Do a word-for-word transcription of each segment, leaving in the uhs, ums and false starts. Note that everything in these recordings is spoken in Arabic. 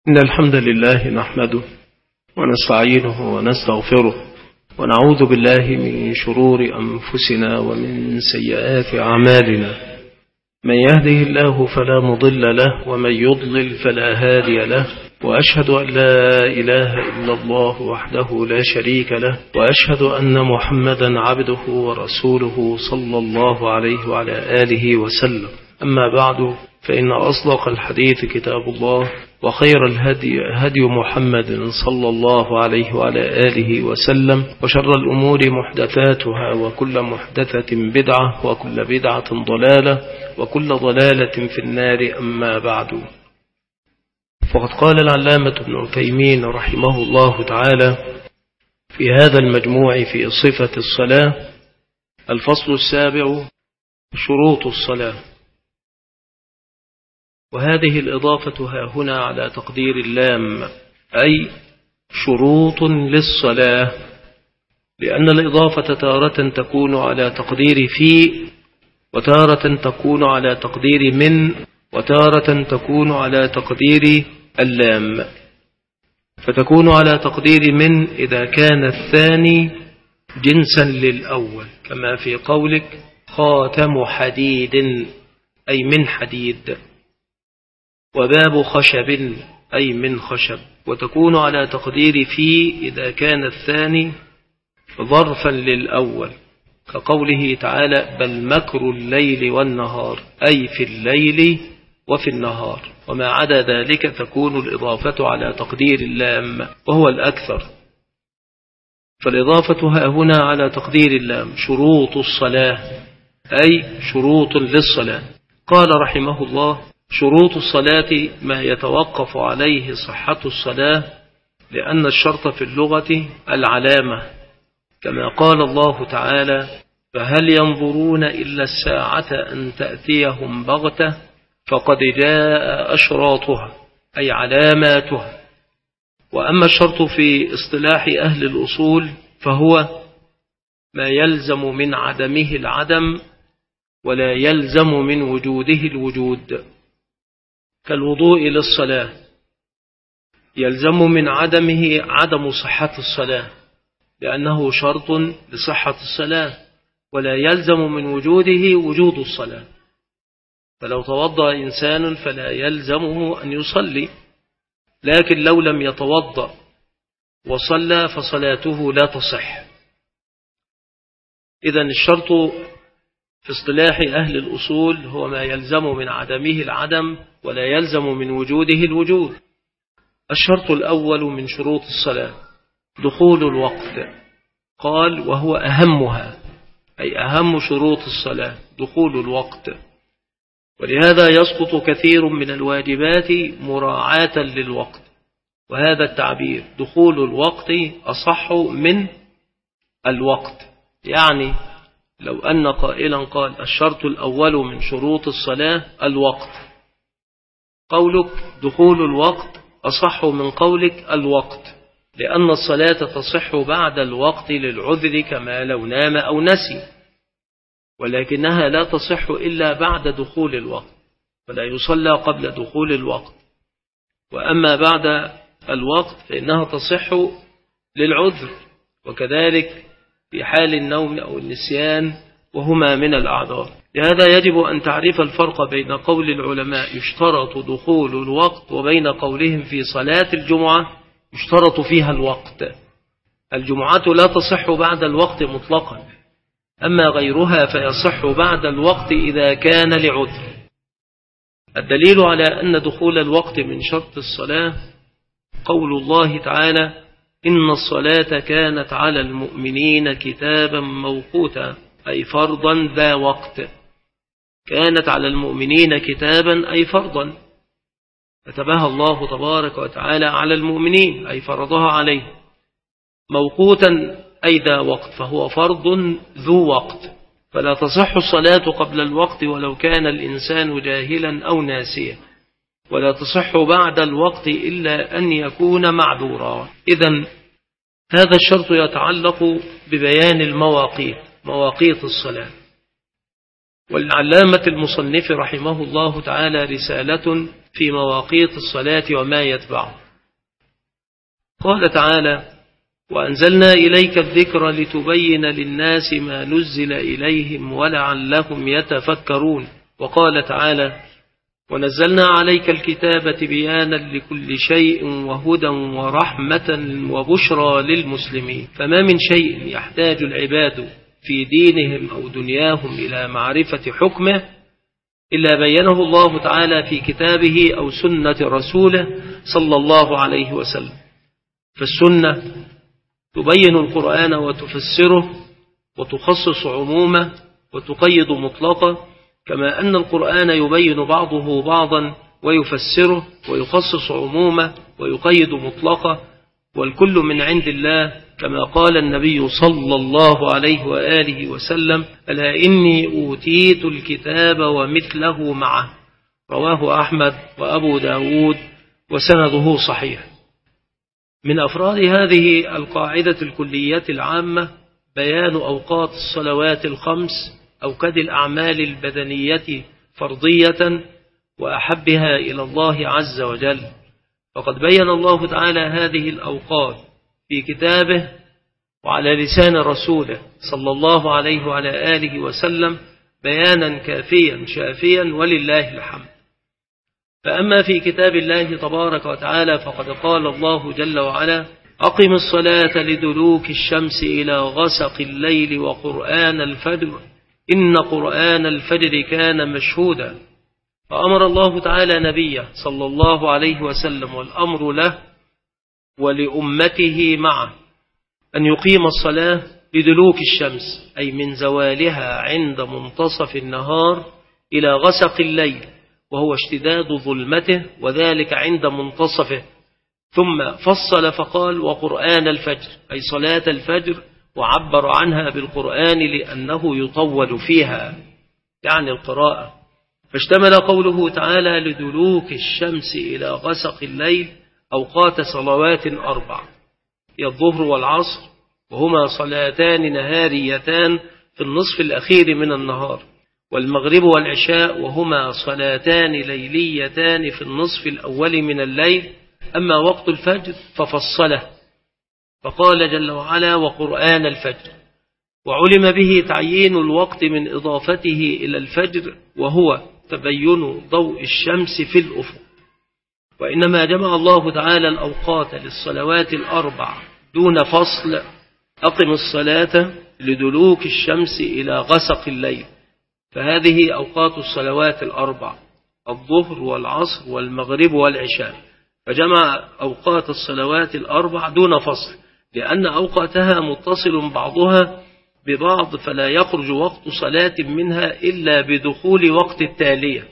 إن الحمد لله نحمده ونستعينه ونستغفره ونعوذ بالله من شرور أنفسنا ومن سيئات أعمالنا. من يهده الله فلا مضل له ومن يضلل فلا هادي له، وأشهد أن لا إله إلا الله وحده لا شريك له، وأشهد أن محمدا عبده ورسوله صلى الله عليه وعلى آله وسلم. أما بعد، فإن أصدق الحديث كتاب الله، وخير الهدي هدي محمد صلى الله عليه وعلى آله وسلم، وشر الأمور محدثاتها، وكل محدثة بدعة، وكل بدعة ضلالة، وكل ضلالة في النار. أما بعد، فقد قال العلامة ابن عثيمين رحمه الله تعالى في هذا المجموع في صفة الصلاة: الفصل السابع: شروط الصلاة. وهذه الإضافة ها هنا على تقدير اللام، أي شروط للصلاة، لأن الإضافة تارة تكون على تقدير في، وتارة تكون على تقدير من، وتارة تكون على تقدير اللام. فتكون على تقدير من إذا كان الثاني جنسا للأول، كما في قولك خاتم حديد أي من حديد، وباب خشب أي من خشب. وتكون على تقدير في إذا كان الثاني ظرفا للأول، كقوله تعالى بل مكر الليل والنهار، أي في الليل وفي النهار. وما عدا ذلك تكون الإضافة على تقدير اللام، وهو الأكثر. فالإضافة ها هنا على تقدير اللام: شروط الصلاة، أي شروط للصلاة. قال رحمه الله: شروط الصلاة ما يتوقف عليه صحة الصلاة، لأن الشرط في اللغة العلامة، كما قال الله تعالى: فهل ينظرون إلا الساعة أن تأتيهم بغتة فقد جاء أشراطها، أي علاماتها. وأما الشرط في اصطلاح أهل الأصول فهو ما يلزم من عدمه العدم ولا يلزم من وجوده الوجود، كالوضوء للصلاة يلزم من عدمه عدم صحة الصلاة لأنه شرط لصحة الصلاة، ولا يلزم من وجوده وجود الصلاة. فلو توضأ إنسان فلا يلزمه أن يصلي، لكن لو لم يتوضأ وصلى فصلاته لا تصح. إذن الشرط في اصطلاح أهل الأصول هو ما يلزم من عدمه العدم ولا يلزم من وجوده الوجود. الشرط الأول من شروط الصلاة دخول الوقت، قال وهو أهمها، أي أهم شروط الصلاة دخول الوقت. ولهذا يسقط كثير من الواجبات مراعاة للوقت، وهذا التعبير دخول الوقت أصح من الوقت. يعني لو أن قائلا قال الشرط الأول من شروط الصلاة الوقت، قولك دخول الوقت أصح من قولك الوقت، لأن الصلاة تصح بعد الوقت للعذر كما لو نام أو نسي، ولكنها لا تصح إلا بعد دخول الوقت، فلا يصلى قبل دخول الوقت. وأما بعد الوقت فإنها تصح للعذر، وكذلك في حال النوم أو النسيان، وهما من الأعذار. لهذا يجب أن تعرف الفرق بين قول العلماء يشترط دخول الوقت وبين قولهم في صلاة الجمعة يشترط فيها الوقت. الجمعة لا تصح بعد الوقت مطلقا، أما غيرها فيصح بعد الوقت إذا كان لعذر. الدليل على أن دخول الوقت من شرط الصلاة قول الله تعالى: إن الصلاة كانت على المؤمنين كتابا موقوتا، أي فرضا ذا وقت. كانت على المؤمنين كتابا أي فرضا، كتبها الله تبارك وتعالى على المؤمنين أي فرضها عليه. موقوتا أي ذا وقت، فهو فرض ذو وقت، فلا تصح الصلاة قبل الوقت ولو كان الإنسان جاهلا أو ناسيا، ولا تصح بعد الوقت إلا أن يكون معذورا. إذن هذا الشرط يتعلق ببيان المواقيت، مواقيت الصلاة. والعلامة المصنف رحمه الله تعالى رسالة في مواقيت الصلاة وما يتبعه. قال تعالى: وأنزلنا إليك الذكر لتبين للناس ما نزل إليهم ولعلهم يتفكرون. وقال تعالى: ونزلنا عليك الكتاب بيانا لكل شيء وهدى ورحمة وبشرى للمسلمين. فما من شيء يحتاج العباد في دينهم أو دنياهم إلى معرفة حكمه إلا بينه الله تعالى في كتابه أو سنة رسوله صلى الله عليه وسلم. فالسنة تبين القرآن وتفسره وتخصص عمومه وتقيد مطلقه، كما أن القرآن يبين بعضه بعضا ويفسره ويخصص عمومه ويقيد مطلقه، والكل من عند الله، كما قال النبي صلى الله عليه وآله وسلم: ألا إني أوتيت الكتاب ومثله معه. رواه أحمد وأبو داود وسنده صحيح. من أفراد هذه القاعدة الكلية العامة بيان أوقات الصلوات الخمس أوكد الأعمال البدنية فرضية وأحبها إلى الله عز وجل، فقد بين الله تعالى هذه الأوقات في كتابه وعلى لسان رسوله صلى الله عليه وعلى آله وسلم بيانا كافيا شافيا ولله الحمد. فأما في كتاب الله تبارك وتعالى فقد قال الله جل وعلا: أقم الصلاة لدلوك الشمس إلى غسق الليل وقرآن الفجر إن قرآن الفجر كان مشهودا. فأمر الله تعالى نبيه صلى الله عليه وسلم والأمر له ولأمته معه أن يقيم الصلاة لدلوك الشمس، أي من زوالها عند منتصف النهار إلى غسق الليل وهو اشتداد ظلمته، وذلك عند منتصفه. ثم فصل فقال: وقرآن الفجر، أي صلاة الفجر، وعبر عنها بالقرآن لأنه يطول فيها، يعني القراءة. فاشتمل قوله تعالى لدلوك الشمس إلى غسق الليل أوقات صلوات أربع، هي الظهر والعصر، وهما صلاتان نهاريتان في النصف الأخير من النهار، والمغرب والعشاء، وهما صلاتان ليليتان في النصف الأول من الليل. أما وقت الفجر ففصله فقال جل وعلا: وقرآن الفجر، وعلم به تعيين الوقت من إضافته إلى الفجر، وهو تبين ضوء الشمس في الأفق. وإنما جمع الله تعالى الأوقات للصلوات الأربع دون فصل: أقم الصلاة لدلوك الشمس إلى غسق الليل. فهذه أوقات الصلوات الأربع: الظهر والعصر والمغرب والعشاء. فجمع أوقات الصلوات الأربع دون فصل، لأن أوقاتها متصل بعضها ببعض، فلا يخرج وقت صلاة منها إلا بدخول وقت التالية.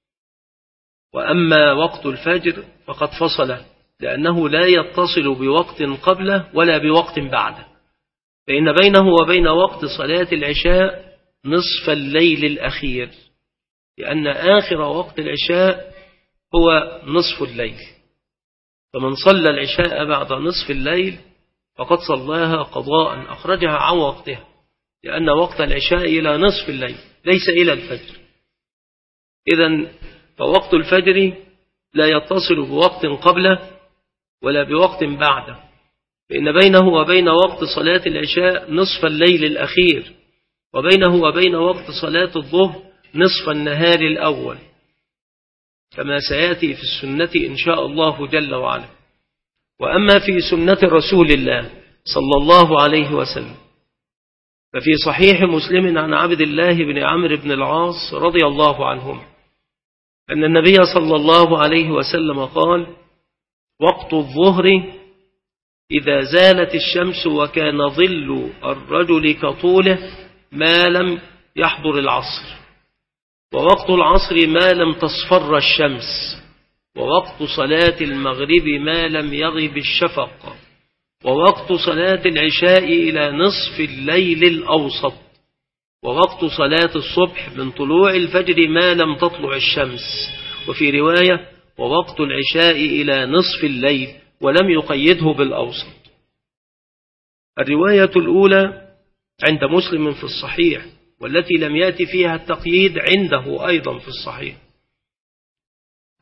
وأما وقت الفجر فقد فصل، لأنه لا يتصل بوقت قبله ولا بوقت بعده، فإن بينه وبين وقت صلاة العشاء نصف الليل الأخير، لأن آخر وقت العشاء هو نصف الليل. فمن صلى العشاء بعد نصف الليل فقد صلاها قضاء أخرجها عن وقتها، لأن وقت العشاء إلى نصف الليل ليس إلى الفجر. إذن فوقت الفجر لا يتصل بوقت قبله ولا بوقت بعده، فإن بينه وبين وقت صلاة العشاء نصف الليل الأخير، وبينه وبين وقت صلاة الظهر نصف النهار الأول، كما سيأتي في السنة إن شاء الله جل وعلا. وأما في سنة رسول الله صلى الله عليه وسلم ففي صحيح مسلم عن عبد الله بن عمرو بن العاص رضي الله عنهم أن النبي صلى الله عليه وسلم قال: وقت الظهر إذا زالت الشمس وكان ظل الرجل كطوله ما لم يحضر العصر، ووقت العصر ما لم تصفر الشمس، ووقت صلاة المغرب ما لم يغب الشفق، ووقت صلاة العشاء إلى نصف الليل الأوسط، ووقت صلاة الصبح من طلوع الفجر ما لم تطلع الشمس. وفي رواية: ووقت العشاء إلى نصف الليل، ولم يقيده بالأوسط. الرواية الأولى عند مسلم في الصحيح، والتي لم يأتي فيها التقييد عنده أيضا في الصحيح.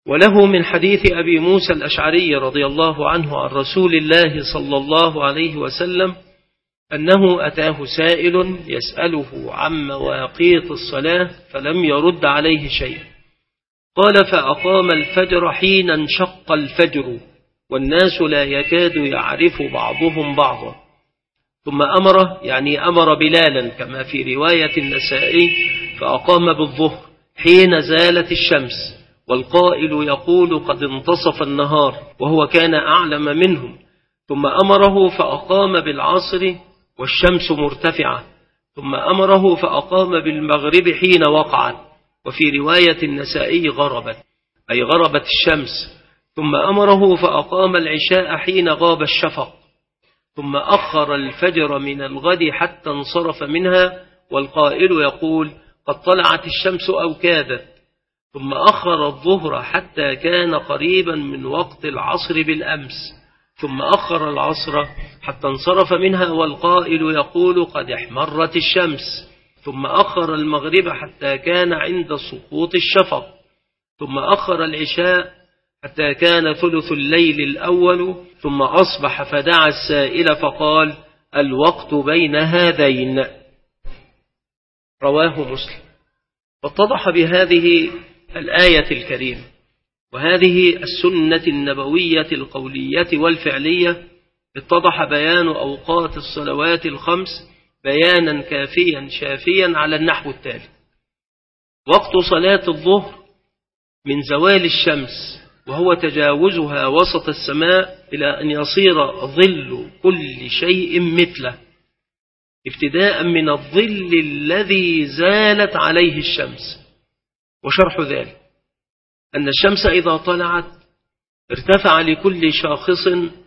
وله من حديث أبي موسى الأشعري رضي الله عنه عن رسول الله صلى الله عليه وسلم أنه أتاه سائل يسأله عن مواقيت الصلاة فلم يرد عليه شيء. قال: فأقام الفجر حين انشق الفجر والناس لا يكاد يعرف بعضهم بعضا، ثم أمر يعني أمر بلالا كما في رواية النسائي فأقام بالظهر حين زالت الشمس والقائل يقول قد انتصف النهار وهو كان أعلم منهم، ثم أمره فأقام بالعصر والشمس مرتفعة، ثم أمره فأقام بالمغرب حين وقعت، وفي رواية النسائي غربت أي غربت الشمس، ثم أمره فأقام العشاء حين غاب الشفق، ثم أخر الفجر من الغد حتى انصرف منها والقائل يقول قد طلعت الشمس أو كادت، ثم أخر الظهر حتى كان قريبا من وقت العصر بالأمس، ثم أخر العصر حتى انصرف منها والقائل يقول قد احمرت الشمس، ثم أخر المغرب حتى كان عند سقوط الشفق، ثم أخر العشاء حتى كان ثلث الليل الأول، ثم أصبح فدعا السائل فقال الوقت بين هذين. رواه مسلم. واتضح بهذه الآية الكريمة وهذه السنة النبوية القولية والفعلية اتضح بيان أوقات الصلوات الخمس بيانا كافيا شافيا على النحو التالي: وقت صلاة الظهر من زوال الشمس وهو تجاوزها وسط السماء إلى أن يصير ظل كل شيء مثله، ابتداء من الظل الذي زالت عليه الشمس. وشرح ذلك أن الشمس إذا طلعت ارتفع لكل شاخص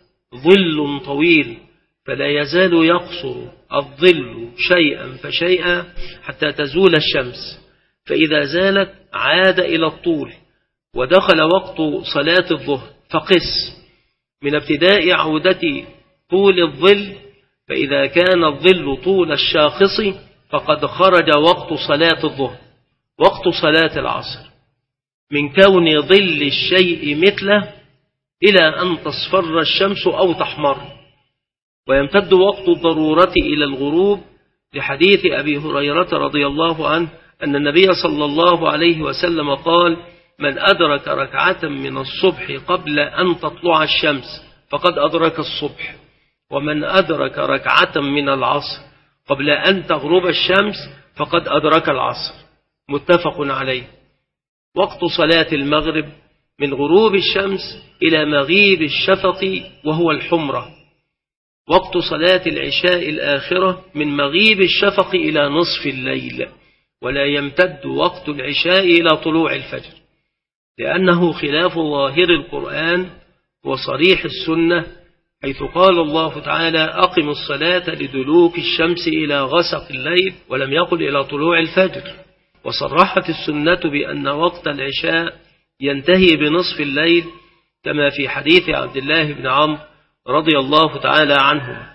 ظل طويل، فلا يزال يقصر الظل شيئا فشيئا حتى تزول الشمس، فإذا زالت عاد إلى الطول ودخل وقت صلاة الظهر، فقس من ابتداء عودة طول الظل، فإذا كان الظل طول الشاخص فقد خرج وقت صلاة الظهر. وقت صلاة العصر من كون ظل الشيء مثله إلى أن تصفر الشمس أو تحمر، ويمتد وقت الضرورة إلى الغروب لحديث أبي هريرة رضي الله عنه أن النبي صلى الله عليه وسلم قال: من أدرك ركعة من الصبح قبل أن تطلع الشمس فقد أدرك الصبح، ومن أدرك ركعة من العصر قبل أن تغرب الشمس فقد أدرك العصر. متفق عليه. وقت صلاة المغرب من غروب الشمس إلى مغيب الشفق وهو الحمرة. وقت صلاة العشاء الآخرة من مغيب الشفق إلى نصف الليل، ولا يمتد وقت العشاء إلى طلوع الفجر، لأنه خلاف ظاهر القرآن وصريح السنة، حيث قال الله تعالى: أقم الصلاة لدلوك الشمس إلى غسق الليل، ولم يقل إلى طلوع الفجر. وصرحت السنة بأن وقت العشاء ينتهي بنصف الليل كما في حديث عبد الله بن عمرو رضي الله تعالى عنه.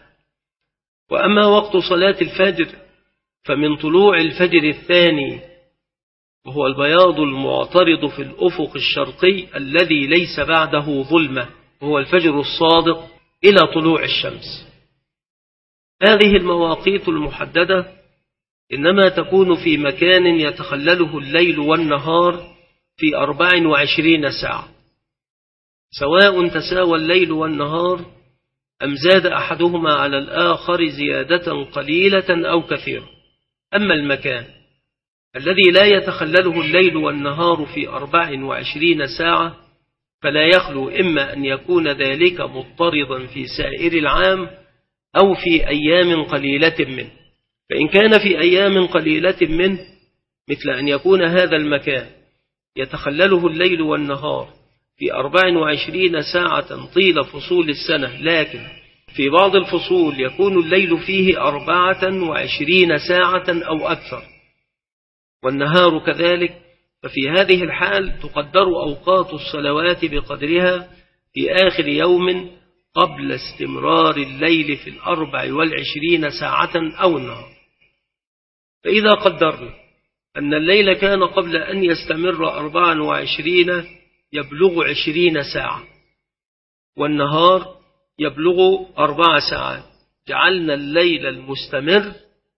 وأما وقت صلاة الفجر فمن طلوع الفجر الثاني، وهو البياض المعترض في الأفق الشرقي الذي ليس بعده ظلمة، وهو الفجر الصادق، إلى طلوع الشمس. هذه المواقيت المحددة إنما تكون في مكان يتخلله الليل والنهار في أربع وعشرين ساعة، سواء تساوى الليل والنهار أم زاد أحدهما على الآخر زيادة قليلة أو كثيرة. أما المكان الذي لا يتخلله الليل والنهار في أربع وعشرين ساعة فلا يخلو إما أن يكون ذلك مضطردا في سائر العام أو في أيام قليلة منه. فإن كان في أيام قليلة منه، مثل أن يكون هذا المكان يتخلله الليل والنهار في أربع وعشرين ساعة طيل فصول السنة، لكن في بعض الفصول يكون الليل فيه أربعة وعشرين ساعة أو أكثر والنهار كذلك، ففي هذه الحال تقدر أوقات الصلوات بقدرها في آخر يوم قبل استمرار الليل في الأربع والعشرين ساعة أو النهار. فإذا قدرنا أن الليل كان قبل أن يستمر أربعا وعشرين يبلغ عشرين ساعة والنهار يبلغ أربع ساعات. جعلنا الليل المستمر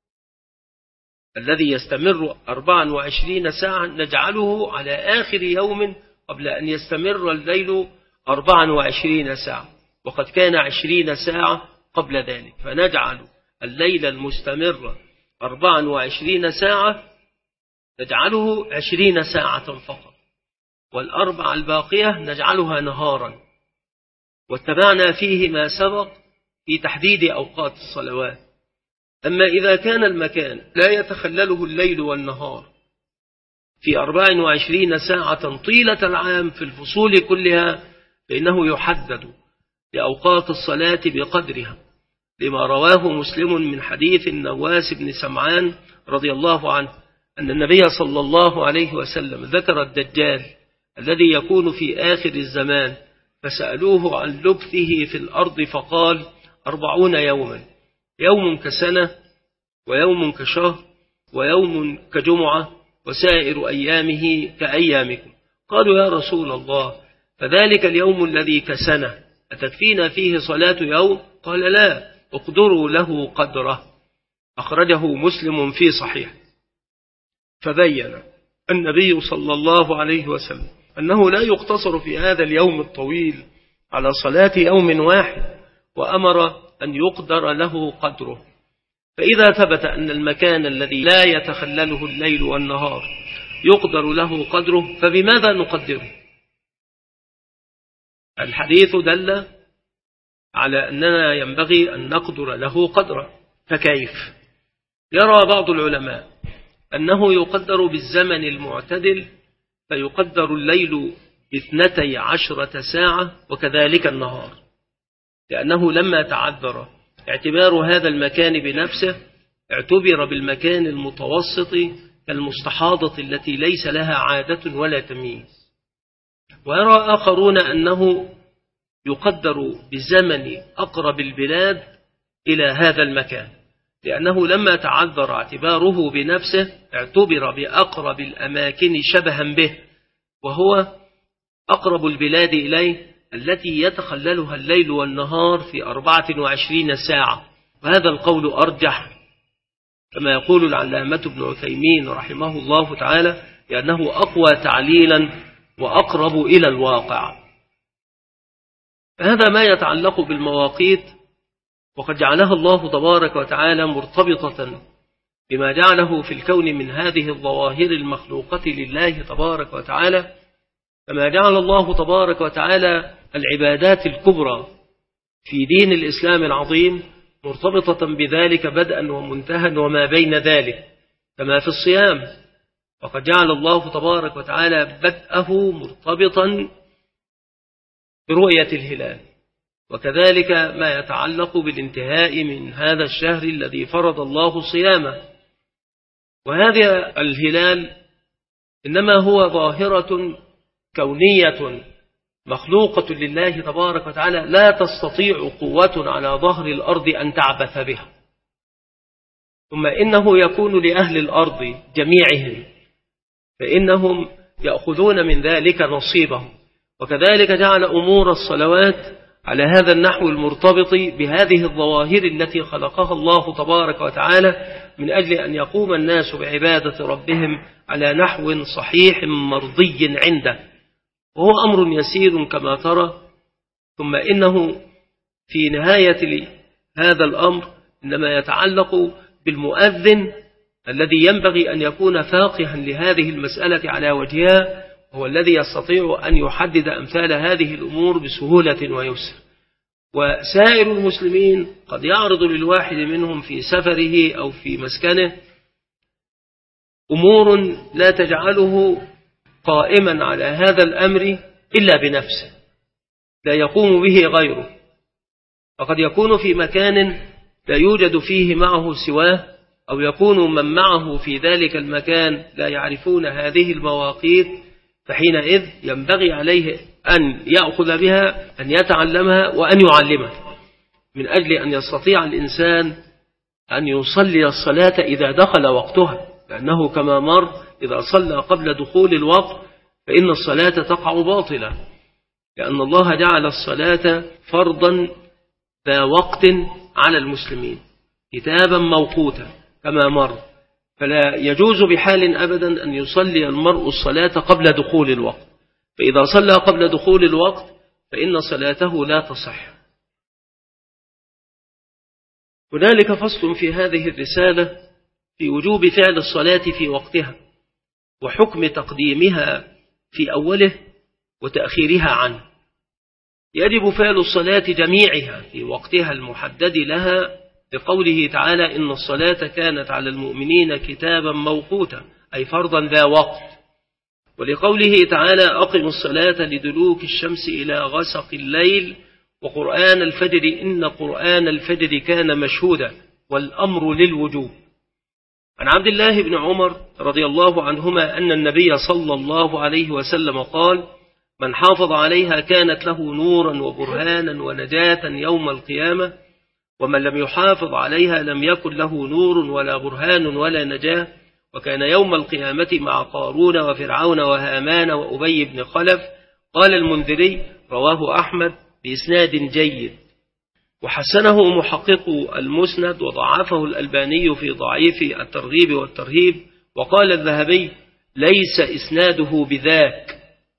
الذي يستمر أربعا وعشرين ساعة نجعله على آخر يوم قبل أن يستمر الليل أربعا وعشرين ساعة، وقد كان عشرين ساعة قبل ذلك، فنجعل الليل المستمر أربعا وعشرين ساعة نجعله عشرين ساعة فقط، والأربع الباقية نجعلها نهارا. واتبعنا فيه ما سبق في تحديد أوقات الصلوات. أما إذا كان المكان لا يتخلله الليل والنهار في أربع وعشرين ساعة طيلة العام في الفصول كلها، فإنه يحدد لأوقات الصلاة بقدرها، لما رواه مسلم من حديث النواس بن سمعان رضي الله عنه أن النبي صلى الله عليه وسلم ذكر الدجال الذي يكون في آخر الزمان، فسألوه عن لبثه في الأرض فقال أربعون يوما، يوم كسنة ويوم كشهر ويوم كجمعة وسائر أيامه كأيامكم. قالوا يا رسول الله فذلك اليوم الذي كسنة أتكفينا فيه صلاة يوم؟ قال لا، اقدروا له قدره. أخرجه مسلم في صحيح. فبين النبي صلى الله عليه وسلم أنه لا يقتصر في هذا اليوم الطويل على صلاة يوم واحد، وأمر أن يقدر له قدره. فإذا ثبت أن المكان الذي لا يتخلله الليل والنهار يقدر له قدره، فبماذا نقدره؟ الحديث دل على أننا ينبغي أن نقدر له قدره. فكيف؟ يرى بعض العلماء أنه يقدر بالزمن المعتدل، فيقدر الليل باثنتي عشرة ساعة وكذلك النهار، لأنه لما تعذر اعتبار هذا المكان بنفسه اعتبر بالمكان المتوسط كالمستحاضة التي ليس لها عادة ولا تمييز. ويرى آخرون أنه يقدر بزمن أقرب البلاد إلى هذا المكان، لأنه لما تعذر اعتباره بنفسه اعتبر بأقرب الأماكن شبها به، وهو أقرب البلاد إليه التي يتخللها الليل والنهار في أربعة وعشرين ساعة. وهذا القول أرجح كما يقول العلامة ابن عثيمين رحمه الله تعالى، لأنه أقوى تعليلا وأقرب إلى الواقع. هذا ما يتعلق بالمواقيت، وقد جعلها الله تبارك وتعالى مرتبطة بما جعله في الكون من هذه الظواهر المخلوقة لله تبارك وتعالى، كما جعل الله تبارك وتعالى العبادات الكبرى في دين الإسلام العظيم مرتبطة بذلك بدءا ومنتهى وما بين ذلك، كما في الصيام، وقد جعل الله تبارك وتعالى بدءه مرتبطا برؤية الهلال، وكذلك ما يتعلق بالانتهاء من هذا الشهر الذي فرض الله صيامه. وهذا الهلال إنما هو ظاهرة كونية مخلوقة لله تبارك وتعالى لا تستطيع قوة على ظهر الأرض أن تعبث بها، ثم إنه يكون لأهل الأرض جميعهم، فإنهم يأخذون من ذلك نصيبهم. وكذلك جعل أمور الصلوات على هذا النحو المرتبط بهذه الظواهر التي خلقها الله تبارك وتعالى من أجل أن يقوم الناس بعبادة ربهم على نحو صحيح مرضي عنده، وهو أمر يسير كما ترى. ثم إنه في نهاية هذا الأمر إنما يتعلق بالمؤذن الذي ينبغي أن يكون فاقها لهذه المسألة على وجهها، هو الذي يستطيع أن يحدد أمثال هذه الأمور بسهولة ويسر. وسائر المسلمين قد يعرض للواحد منهم في سفره أو في مسكنه أمور لا تجعله قائما على هذا الأمر إلا بنفسه، لا يقوم به غيره. فقد يكون في مكان لا يوجد فيه معه سواه، أو يكون من معه في ذلك المكان لا يعرفون هذه المواقيت، فحينئذ ينبغي عليه أن يأخذ بها، أن يتعلمها وأن يعلمها، من أجل أن يستطيع الإنسان أن يصلي الصلاة إذا دخل وقتها، لأنه كما مر إذا صلى قبل دخول الوقت فإن الصلاة تقع باطلة، لأن الله جعل الصلاة فرضا ذا وقت على المسلمين كتابا موقوتا كما مر، فلا يجوز بحال أبدا أن يصلي المرء الصلاة قبل دخول الوقت، فإذا صلى قبل دخول الوقت فإن صلاته لا تصح. هنالك فصل في هذه الرسالة في وجوب فعل الصلاة في وقتها وحكم تقديمها في أوله وتأخيرها عنه. يجب فعل الصلاة جميعها في وقتها المحدد لها لقوله تعالى إن الصلاة كانت على المؤمنين كتابا موقوتا، أي فرضا ذا وقت، ولقوله تعالى أقم الصلاة لدلوك الشمس إلى غسق الليل وقرآن الفجر إن قرآن الفجر كان مشهودا، والأمر للوجوب. عن عبد الله بن عمر رضي الله عنهما أن النبي صلى الله عليه وسلم قال من حافظ عليها كانت له نورا وبرهانا ونجاة يوم القيامة، ومن لم يحافظ عليها لم يكن له نور ولا برهان ولا نجاة، وكان يوم القيامة مع قارون وفرعون وهامان وأبي بن خلف. قال المنذري رواه أحمد بإسناد جيد، وحسنه محقق المسند وضعفه الألباني في ضعيف الترغيب والترهيب، وقال الذهبي ليس إسناده بذاك.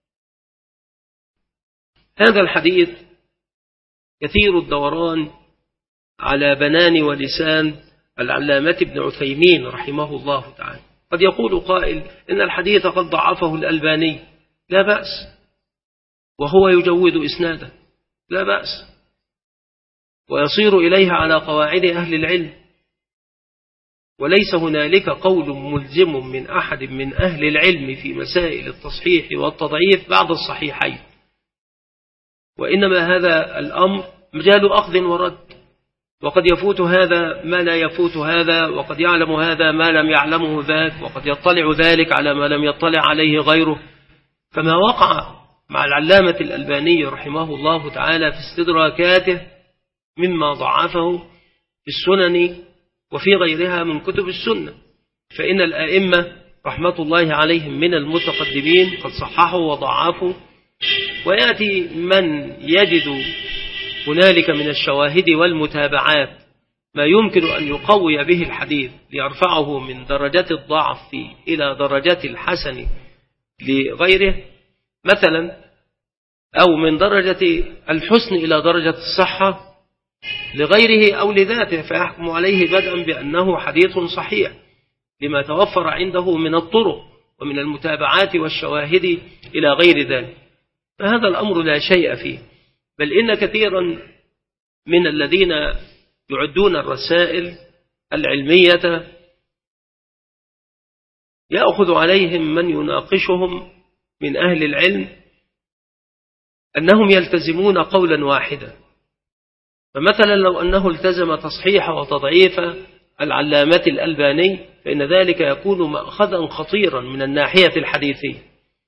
هذا الحديث كثير الدوران على بنان ولسان العلامة ابن عثيمين رحمه الله تعالى. قد يقول قائل إن الحديث قد ضعفه الألباني، لا بأس، وهو يجود إسناده، لا بأس، ويصير إليها على قواعد أهل العلم، وليس هنالك قول ملزم من أحد من أهل العلم في مسائل التصحيح والتضعيف بعد الصحيحين، وإنما هذا الأمر مجال أخذ ورد، وقد يفوت هذا ما لا يفوت هذا، وقد يعلم هذا ما لم يعلمه ذاك، وقد يطلع ذلك على ما لم يطلع عليه غيره. فما وقع مع العلامة الألباني رحمه الله تعالى في استدراكاته مما ضعفه في السنن وفي غيرها من كتب السنة، فإن الآئمة رحمة الله عليهم من المتقدمين قد صححوا وضعفوا، ويأتي من يجد هنالك من الشواهد والمتابعات ما يمكن أن يقوي به الحديث ليرفعه من درجة الضعف إلى درجة الحسن لغيره مثلا، أو من درجة الحسن إلى درجة الصحة لغيره أو لذاته، فيحكم عليه بدءا بأنه حديث صحيح لما توفر عنده من الطرق ومن المتابعات والشواهد إلى غير ذلك. فهذا الأمر لا شيء فيه، بل إن كثيرا من الذين يعدون الرسائل العلمية يأخذ عليهم من يناقشهم من أهل العلم أنهم يلتزمون قولا واحدا. فمثلا لو أنه التزم تصحيح وتضعيف العلامة الألباني فإن ذلك يكون مأخذا خطيرا من الناحية الحديثية،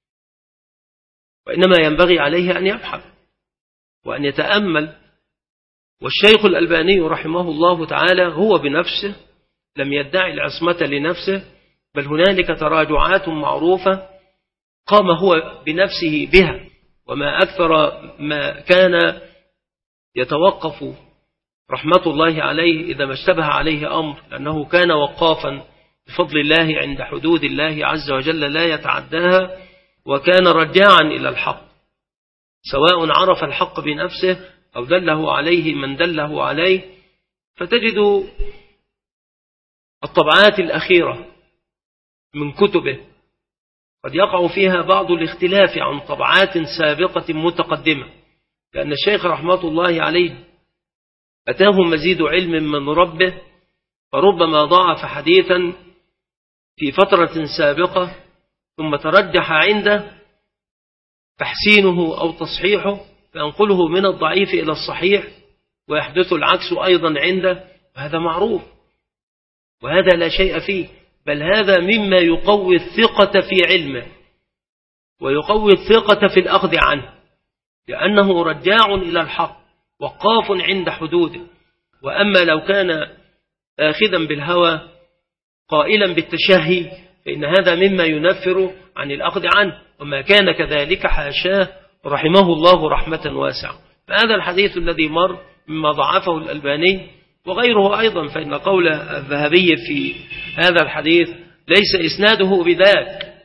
وإنما ينبغي عليه أن يبحث وأن يتأمل. والشيخ الألباني رحمه الله تعالى هو بنفسه لم يدعي العصمة لنفسه، بل هنالك تراجعات معروفة قام هو بنفسه بها، وما أكثر ما كان يتوقف رحمة الله عليه إذا ما اشتبه عليه أمر، لأنه كان وقافا بفضل الله عند حدود الله عز وجل لا يتعداها، وكان رجاعا إلى الحق، سواء عرف الحق بنفسه أو دله عليه من دله عليه. فتجد الطبعات الأخيرة من كتبه قد يقع فيها بعض الاختلاف عن طبعات سابقة متقدمة، لأن الشيخ رحمة الله عليه أتاه مزيد علم من ربه، فربما ضعف حديثا في فترة سابقة ثم ترجح عنده تحسينه أو تصحيحه فينقله من الضعيف إلى الصحيح، ويحدث العكس أيضا عنده، وهذا معروف وهذا لا شيء فيه، بل هذا مما يقوي الثقة في علمه ويقوي الثقة في الأخذ عنه، لأنه رجاع إلى الحق وقاف عند حدوده. وأما لو كان آخذا بالهوى قائلا بالتشهي فإن هذا مما ينفر عن الأخذ عنه، وما كان كذلك حاشاه رحمه الله رحمة واسعة. فهذا الحديث الذي مر مما ضعفه الألباني وغيره أيضا، فإن قول الذهبي في هذا الحديث ليس إسناده بذاك.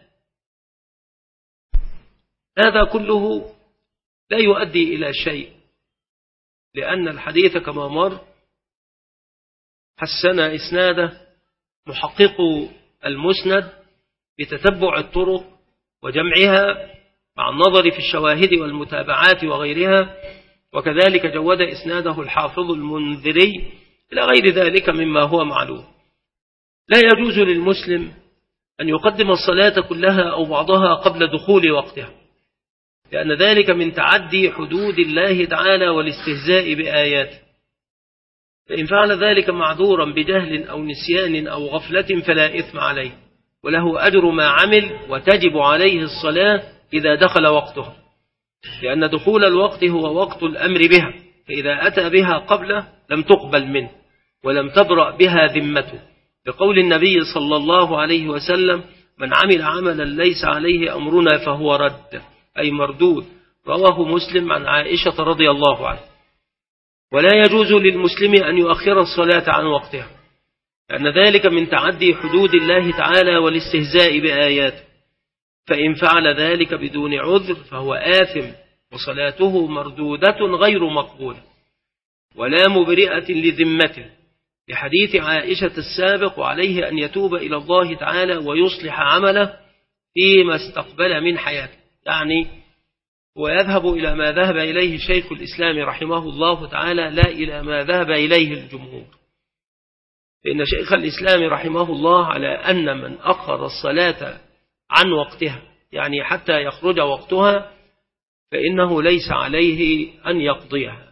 هذا كله لا يؤدي إلى شيء، لأن الحديث كما مر حسن إسناده محقق المسند بتتبع الطرق وجمعها مع النظر في الشواهد والمتابعات وغيرها، وكذلك جود إسناده الحافظ المنذري إلى غير ذلك مما هو معلوم. لا يجوز للمسلم أن يقدم الصلاة كلها أو بعضها قبل دخول وقتها، لأن ذلك من تعدي حدود الله تعالى والاستهزاء بآياته، فإن فعل ذلك معذورا بجهل أو نسيان أو غفلة فلا إثم عليه، وله أجر ما عمل، وتجب عليه الصلاة إذا دخل وقتها، لأن دخول الوقت هو وقت الأمر بها، فإذا أتى بها قبله لم تقبل منه ولم تبرأ بها ذمته، بقول النبي صلى الله عليه وسلم: من عمل عملا ليس عليه أمرنا فهو رد، أي مردود. رواه مسلم عن عائشة رضي الله عنها. ولا يجوز للمسلم أن يؤخر الصلاة عن وقتها، لأن ذلك من تعدي حدود الله تعالى والاستهزاء بآياته، فإن فعل ذلك بدون عذر فهو آثم وصلاته مردودة غير مقبولة ولا مبرئة لذمته، لحديث عائشة السابق: وعليه أن يتوب إلى الله تعالى ويصلح عمله فيما استقبل من حياته. يعني ويذهب إلى ما ذهب إليه شيخ الإسلام رحمه الله تعالى، لا إلى ما ذهب إليه الجمهور، فإن شيخ الإسلام رحمه الله على أن من أخر الصلاة عن وقتها، يعني حتى يخرج وقتها، فإنه ليس عليه أن يقضيها.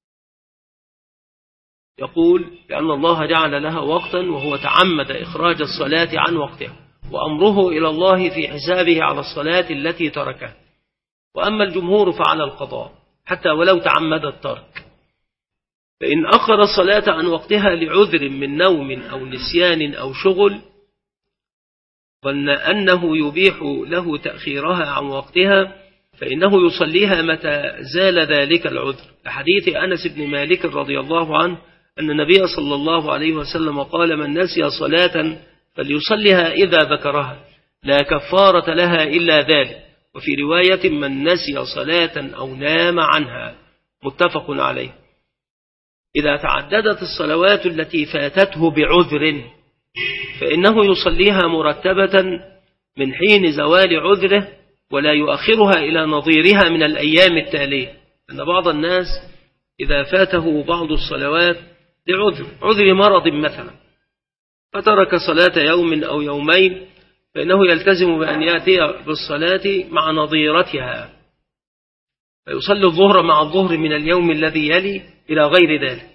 يقول لأن الله جعل لها وقتا وهو تعمد إخراج الصلاة عن وقتها، وأمره إلى الله في حسابه على الصلاة التي تركها. وأما الجمهور فعلى القضاء حتى ولو تعمد الترك، فإن أخر الصلاة عن وقتها لعذر من نوم أو نسيان أو شغل ظن أنه يبيح له تأخيرها عن وقتها، فإنه يصليها متى زال ذلك العذر، لحديث أنس بن مالك رضي الله عنه أن النبي صلى الله عليه وسلم قال: من نسي صلاة فليصلها إذا ذكرها، لا كفارة لها إلا ذلك. وفي رواية: من نسي صلاة أو نام عنها، متفق عليه. إذا تعددت الصلوات التي فاتته بعذر فإنه يصليها مرتبة من حين زوال عذره، ولا يؤخرها إلى نظيرها من الأيام التالية، أن بعض الناس إذا فاته بعض الصلوات لعذر عذر مرض مثلا، فترك صلاة يوم أو يومين، فإنه يلتزم بأن يأتي بالصلاة مع نظيرتها، فيصلي الظهر مع الظهر من اليوم الذي يلي إلى غير ذلك،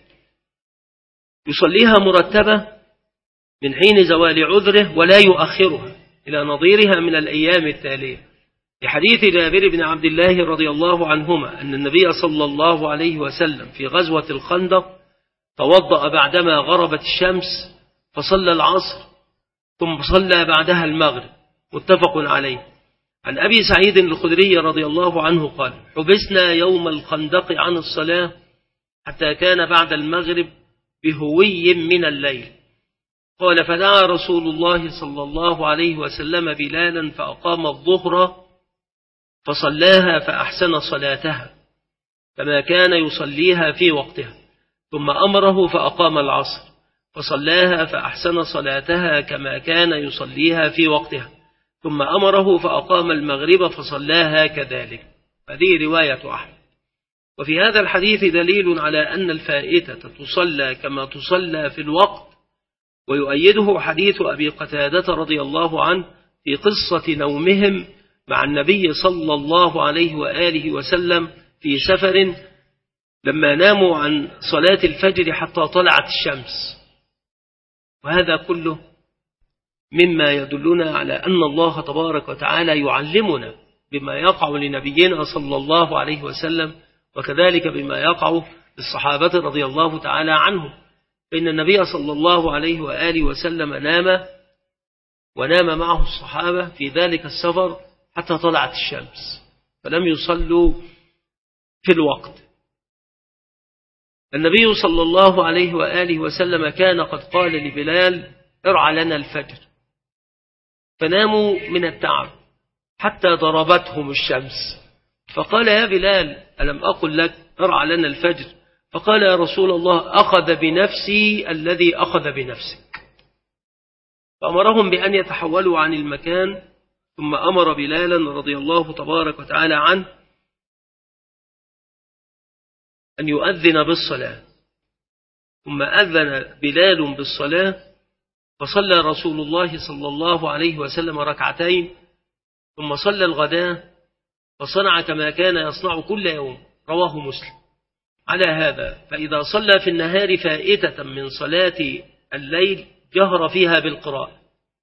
يصليها مرتبة من حين زوال عذره ولا يؤخرها إلى نظيرها من الأيام التالية، لحديث جابر بن عبد الله رضي الله عنهما أن النبي صلى الله عليه وسلم في غزوة الخندق توضأ بعدما غربت الشمس فصلى العصر ثم صلى بعدها المغرب، متفق عليه. عن أبي سعيد الخدري رضي الله عنه قال: حبسنا يوم الخندق عن الصلاة حتى كان بعد المغرب بهوي من الليل. قال: فدعا رسول الله صلى الله عليه وسلم بلالا فأقام الظهر فصلاها فأحسن صلاتها كما كان يصليها في وقتها، ثم أمره فأقام العصر فصلاها فأحسن صلاتها كما كان يصليها في وقتها، ثم أمره فأقام المغرب فصلاها كذلك. هذه رواية أحمد. وفي هذا الحديث دليل على أن الفائتة تصلى كما تصلى في الوقت، ويؤيده حديث أبي قتادة رضي الله عنه في قصة نومهم مع النبي صلى الله عليه وآله وسلم في سفر، لما ناموا عن صلاة الفجر حتى طلعت الشمس. وهذا كله مما يدلنا على أن الله تبارك وتعالى يعلمنا بما يقع لنبينا صلى الله عليه وسلم، وكذلك بما يقع للصحابة رضي الله تعالى عنهم، فإن النبي صلى الله عليه وآله وسلم نام ونام معه الصحابة في ذلك السفر حتى طلعت الشمس، فلم يصلوا في الوقت. النبي صلى الله عليه وآله وسلم كان قد قال لبلال: ارعى لنا الفجر، فناموا من التعب حتى ضربتهم الشمس، فقال: يا بلال ألم أقل لك ارعى لنا الفجر؟ فقال: يا رسول الله أخذ بنفسي الذي أخذ بنفسك. فأمرهم بأن يتحولوا عن المكان، ثم أمر بلالا رضي الله تبارك وتعالى عنه أن يؤذن بالصلاة، ثم أذن بلال بالصلاة، فصلى رسول الله صلى الله عليه وسلم ركعتين، ثم صلى الغداء، فصنع كما كان يصنع كل يوم، رواه مسلم. على هذا فإذا صلى في النهار فائتة من صلاة الليل جهر فيها بالقراءة،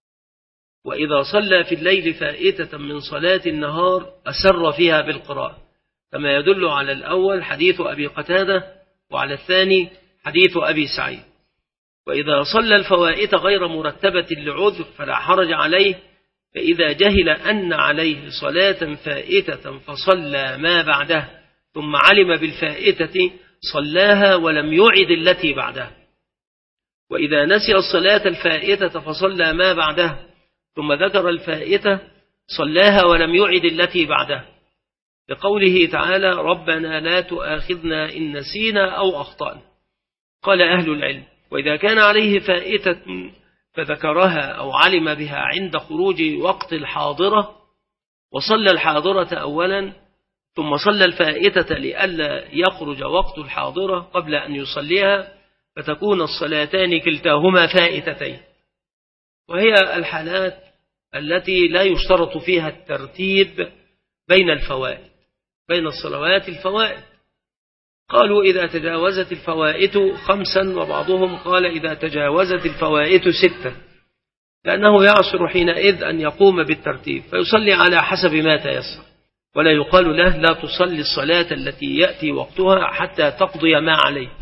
وإذا صلى في الليل فائتة من صلاة النهار أسر فيها بالقراءة، كما يدل على الأول حديث أبي قتادة، وعلى الثاني حديث أبي سعيد. وإذا صلى الفوائت غير مرتبة لعذر فلا حرج عليه، فإذا جهل أن عليه صلاة فائتة فصلى ما بعده ثم علم بالفائتة صلاها ولم يعد التي بعدها. وإذا نسي الصلاة الفائتة فصلى ما بعده ثم ذكر الفائتة صلاها ولم يعد التي بعدها، لقوله تعالى: ربنا لا تؤاخذنا إن نسينا أو أخطأنا. قال أهل العلم: وإذا كان عليه فائتة فذكرها أو علم بها عند خروج وقت الحاضرة وصلى الحاضرة أولا ثم صلى الفائتة لئلا يخرج وقت الحاضرة قبل أن يصليها، فتكون الصلاتان كلتاهما فائتتين. وهي الحالات التي لا يشترط فيها الترتيب بين الفوائد، بين الصلوات الفوائد. قالوا إذا تجاوزت الفوائت خمسا، وبعضهم قال إذا تجاوزت الفوائت ستة، لأنه يعصر حينئذ أن يقوم بالترتيب فيصلي على حسب ما تيسر، ولا يقال له لا تصلي الصلاة التي يأتي وقتها حتى تقضي ما عليك.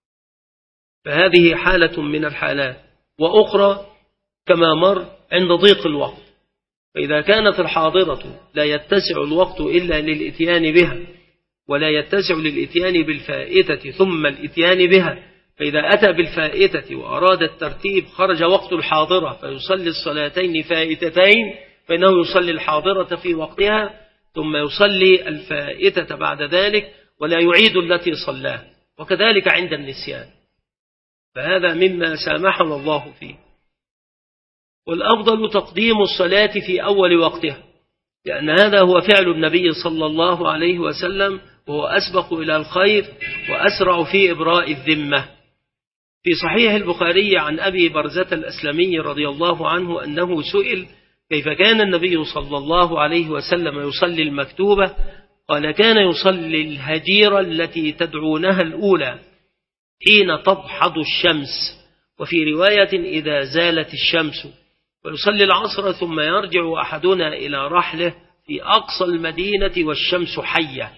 فهذه حالة من الحالات. وأخرى كما مر عند ضيق الوقت، فإذا كانت الحاضرة لا يتسع الوقت إلا للإتيان بها، ولا يتسع للإتيان بالفائتة ثم الإتيان بها، فإذا أتى بالفائتة وأراد الترتيب خرج وقت الحاضرة فيصلي الصلاتين فائتتين، فإنه يصلي الحاضرة في وقتها ثم يصلي الفائتة بعد ذلك، ولا يعيد التي صلاها. وكذلك عند النسيان، فهذا مما سامحنا الله فيه. والأفضل تقديم الصلاة في أول وقتها، لأن هذا هو فعل النبي صلى الله عليه وسلم، وهو أسبق إلى الخير وأسرع في إبراء الذمة. في صحيح البخاري عن أبي برزة الأسلمي رضي الله عنه أنه سئل كيف كان النبي صلى الله عليه وسلم يصلي المكتوبة، قال: كان يصلي الهجيرة التي تدعونها الأولى حين تضحض الشمس، وفي رواية إذا زالت الشمس، ويصلي العصر ثم يرجع أحدنا إلى رحله في أقصى المدينة والشمس حية.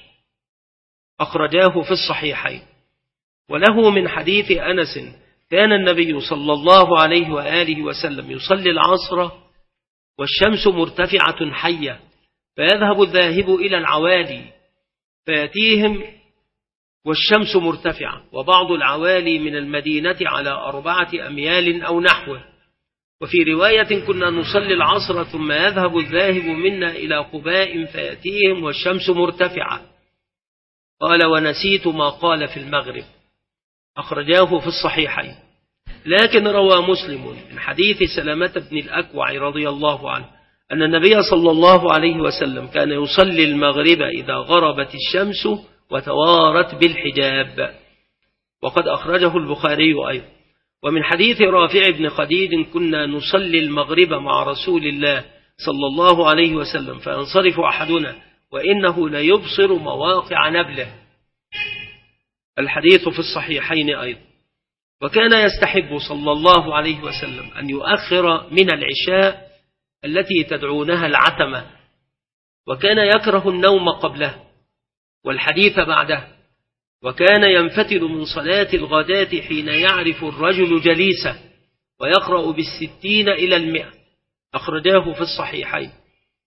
أخرجاه في الصحيحين. وله من حديث أنس: كان النبي صلى الله عليه وآله وسلم يصلي العصر والشمس مرتفعة حية، فيذهب الذاهب إلى العوالي فيأتيهم والشمس مرتفعة، وبعض العوالي من المدينة على أربعة أميال أو نحوه. وفي رواية: كنا نصلي العصر ثم يذهب الذاهب منا إلى قباء فيأتيهم والشمس مرتفعة. قال: ونسيت ما قال في المغرب. أخرجاه في الصحيحين. لكن روى مسلم من حديث سلامة بن الأكوع رضي الله عنه أن النبي صلى الله عليه وسلم كان يصلي المغرب إذا غربت الشمس وتوارت بالحجاب، وقد أخرجه البخاري أيضا. ومن حديث رافع بن خديج: كنا نصلي المغرب مع رسول الله صلى الله عليه وسلم فينصرف أحدنا وإنه ليبصر مواقع نبله. الحديث في الصحيحين أيضا. وكان يستحب صلى الله عليه وسلم أن يؤخر من العشاء التي تدعونها العتمة، وكان يكره النوم قبله والحديث بعده، وكان ينفتل من صلاة الغداة حين يعرف الرجل جليسه ويقرأ بالستين إلى المئة. أخرجاه في الصحيحين.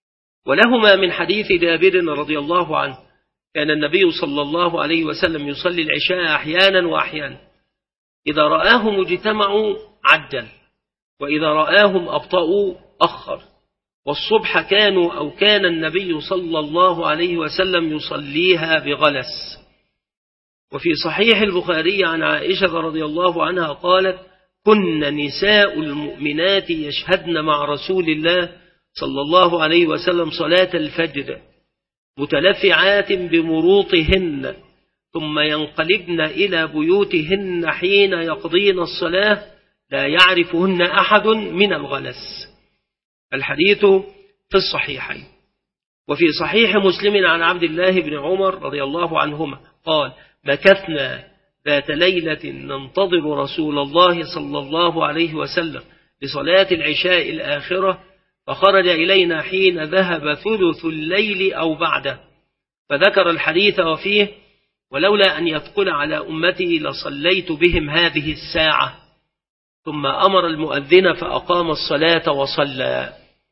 ولهما من حديث جابر رضي الله عنه كان النبي صلى الله عليه وسلم يصلي العشاء أحيانا وأحيانا، إذا رآهم اجتمعوا عجل، وإذا رآهم أبطأوا أخر، والصبح كانوا أو كان النبي صلى الله عليه وسلم يصليها بغلس. وفي صحيح البخاري عن عائشة رضي الله عنها قالت: كن نساء المؤمنات يشهدن مع رسول الله صلى الله عليه وسلم صلاة الفجر متلفعات بمروطهن، ثم ينقلبن إلى بيوتهن حين يقضين الصلاة لا يعرفهن أحد من الغلس. الحديث في الصحيحين. وفي صحيح مسلم عن عبد الله بن عمر رضي الله عنهما قال: مكثنا ذات ليلة ننتظر رسول الله صلى الله عليه وسلم لصلاة العشاء الآخرة، فخرج إلينا حين ذهب ثلث الليل أو بعده، فذكر الحديث وفيه: ولولا أن يثقل على أمتي لصليت بهم هذه الساعة، ثم أمر المؤذن فأقام الصلاة وصلى.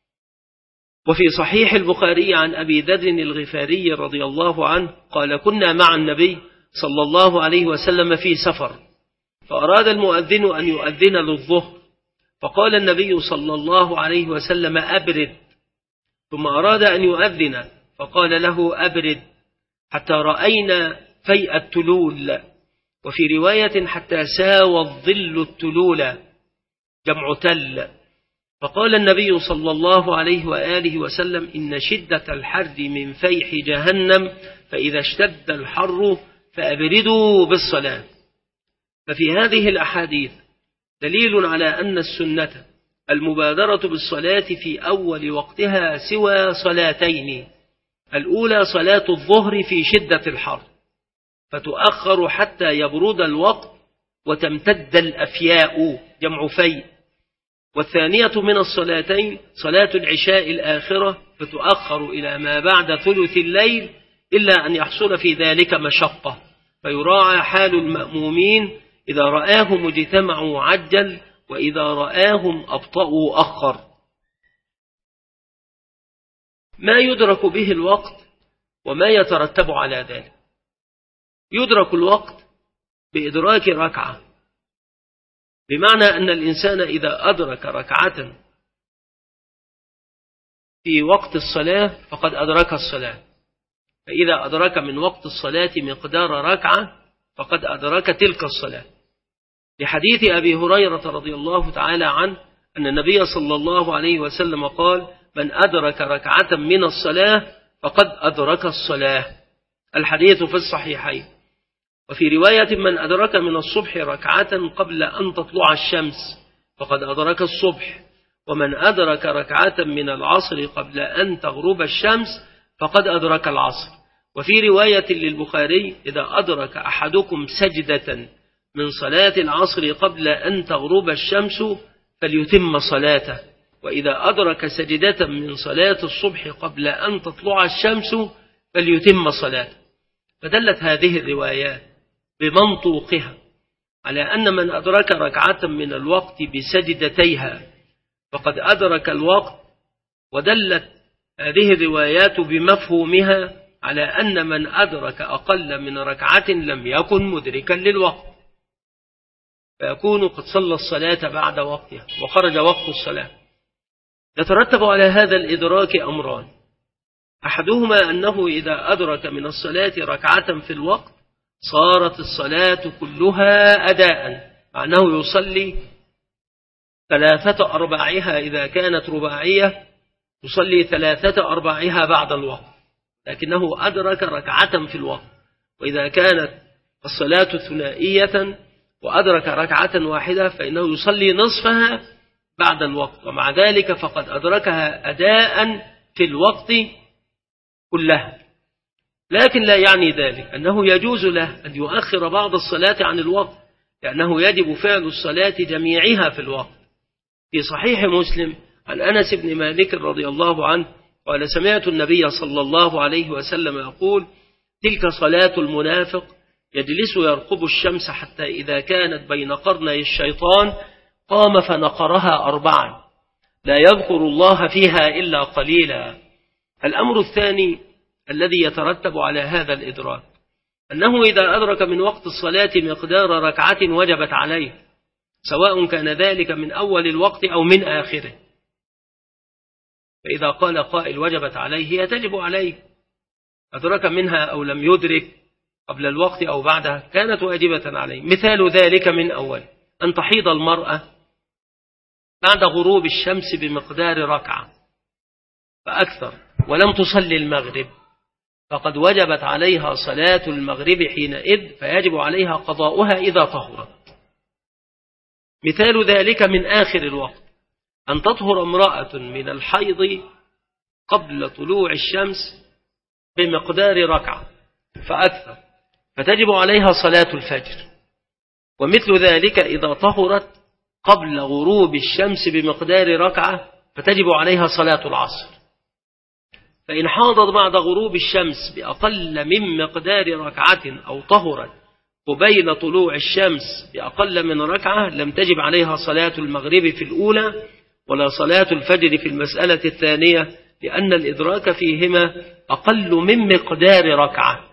وفي صحيح البخاري عن أبي ذر الغفاري رضي الله عنه قال: كنا مع النبي صلى الله عليه وسلم في سفر، فأراد المؤذن أن يؤذن للظهر، فقال النبي صلى الله عليه وسلم: أبرد. ثم أراد أن يؤذن فقال له: أبرد، حتى رأينا فيء التلول، وفي رواية حتى ساوى الظل التلول جمع تل. فقال النبي صلى الله عليه وآله وسلم: إن شدة الحر من فيح جهنم، فإذا اشتد الحر فأبردوا بالصلاة. ففي هذه الأحاديث دليل على أن السنة المبادرة بالصلاة في أول وقتها سوى صلاتين: الأولى صلاة الظهر في شدة الحر، فتؤخر حتى يبرد الوقت وتمتد الأفياء جمع فيء، والثانية من الصلاتين صلاة العشاء الآخرة، فتؤخر إلى ما بعد ثلث الليل، إلا أن يحصل في ذلك مشقة، فيراعى حال المأمومين، إذا رآهم اجتمعوا عجل، وإذا رآهم أبطأوا أخر. ما يدرك به الوقت وما يترتب على ذلك: يدرك الوقت بإدراك ركعة، بمعنى أن الإنسان إذا أدرك ركعة في وقت الصلاة فقد أدرك الصلاة، فإذا أدرك من وقت الصلاة مقدار ركعة فقد أدرك تلك الصلاة، لحديث أبي هريرة رضي الله تعالى عنه أن النبي صلى الله عليه وسلم قال: من أدرك ركعة من الصلاة فقد أدرك الصلاة. الحديث في الصحيحين. وفي رواية: من أدرك من الصبح ركعة قبل أن تطلع الشمس فقد أدرك الصبح، ومن أدرك ركعة من العصر قبل أن تغرب الشمس فقد أدرك العصر. وفي رواية للبخاري: إذا أدرك أحدكم سجدة من صلاة العصر قبل أن تغرب الشمس فليتم صلاته، وإذا أدرك سجدة من صلاة الصبح قبل أن تطلع الشمس فليتم صلاته. فدلت هذه الروايات بمنطوقها على أن من أدرك ركعة من الوقت بسجدتيها فقد أدرك الوقت، ودلت هذه الروايات بمفهومها على أن من أدرك أقل من ركعة لم يكن مدركا للوقت، فيكون قد صلى الصلاة بعد وقتها وخرج وقت الصلاة. يترتب على هذا الإدراك أمران: أحدهما أنه إذا أدرك من الصلاة ركعة في الوقت صارت الصلاة كلها أداء، معناه يصلي ثلاثة أرباعها إذا كانت رباعية، يصلي ثلاثة أرباعها بعد الوقت، لكنه أدرك ركعة في الوقت. وإذا كانت الصلاة ثنائية وأدرك ركعة واحدة فإنه يصلي نصفها بعد الوقت، ومع ذلك فقد أدركها أداء في الوقت كلها. لكن لا يعني ذلك أنه يجوز له أن يؤخر بعض الصلاة عن الوقت، لأنه يجب فعل الصلاة جميعها في الوقت. في صحيح مسلم عن أنس بن مالك رضي الله عنه قال: سمعت النبي صلى الله عليه وسلم يقول: تلك صلاة المنافق، يجلس يرقب الشمس حتى إذا كانت بين قرني الشيطان قام فنقرها أربعا، لا يذكر الله فيها إلا قليلا، الأمر الثاني الذي يترتب على هذا الإدراك أنه إذا أدرك من وقت الصلاة مقدار ركعة وجبت عليه، سواء كان ذلك من أول الوقت أو من آخره، فإذا قال قائل وجبت عليه هي تجب عليه، أدرك منها أو لم يدرك قبل الوقت أو بعدها كانت واجبة عليه. مثال ذلك من أول أن تحيض المرأة بعد غروب الشمس بمقدار ركعة فأكثر ولم تصلي المغرب، فقد وجبت عليها صلاة المغرب حينئذ، فيجب عليها قضاؤها إذا طهرت. مثال ذلك من آخر الوقت أن تطهر امرأة من الحيض قبل طلوع الشمس بمقدار ركعة فأكثر، فتجب عليها صلاة الفجر. ومثل ذلك إذا طهرت قبل غروب الشمس بمقدار ركعة فتجب عليها صلاة العصر. فإن حاضت بعد غروب الشمس بأقل من مقدار ركعة أو طهرت قبيل طلوع الشمس بأقل من ركعة لم تجب عليها صلاة المغرب في الأولى ولا صلاة الفجر في المسألة الثانية، لأن الإدراك فيهما أقل من مقدار ركعة.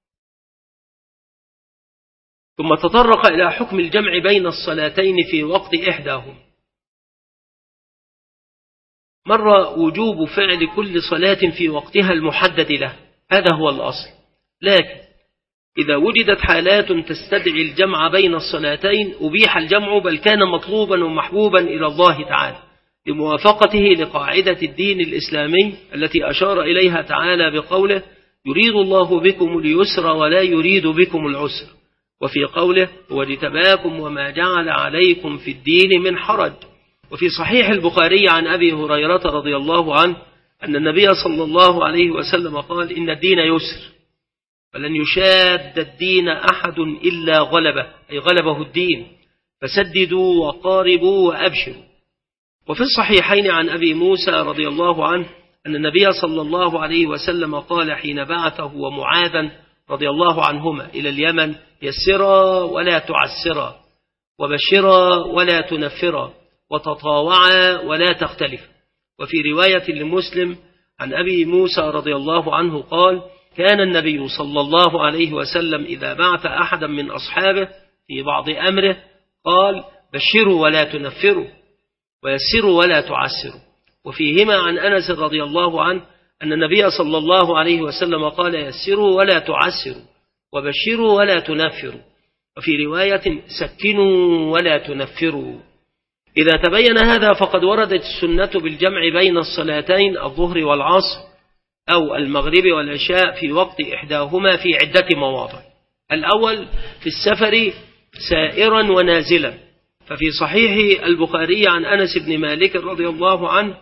ثم تطرق إلى حكم الجمع بين الصلاتين في وقت إحداهم. مر وجوب فعل كل صلاة في وقتها المحدد له، هذا هو الأصل، لكن إذا وجدت حالات تستدعي الجمع بين الصلاتين أبيح الجمع، بل كان مطلوبا ومحبوبا إلى الله تعالى لموافقته لقاعدة الدين الإسلامي التي أشار إليها تعالى بقوله يريد الله بكم اليسر ولا يريد بكم العسر، وفي قوله واجتباكم وما جعل عليكم في الدين من حرج. وفي صحيح البخاري عن أبي هريرة رضي الله عنه أن النبي صلى الله عليه وسلم قال إن الدين يسر فلن يشاد الدين أحد إلا غلبه، أي غلبه الدين، فسددوا وقاربوا وأبشروا. وفي الصحيحين عن أبي موسى رضي الله عنه أن النبي صلى الله عليه وسلم قال حين بعثه ومعاذا رضي الله عنهما إلى اليمن يسرا ولا تعسرا، وبشرا ولا تنفرا، وتطاوعا ولا تختلف. وفي رواية لمسلم عن أبي موسى رضي الله عنه قال كان النبي صلى الله عليه وسلم إذا بعث أحدا من أصحابه في بعض أمره قال بشروا ولا تنفروا ويسروا ولا تعسروا. وفيهما عن أنس رضي الله عنه أن النبي صلى الله عليه وسلم قال يسروا ولا تعسروا وبشروا ولا تنفروا. وفي رواية سكنوا ولا تنفروا. إذا تبين هذا فقد وردت السنة بالجمع بين الصلاتين الظهر والعصر أو المغرب والعشاء في وقت إحداهما في عدة مواضع. الأول في السفر سائرا ونازلا، ففي صحيح البخاري عن أنس بن مالك رضي الله عنه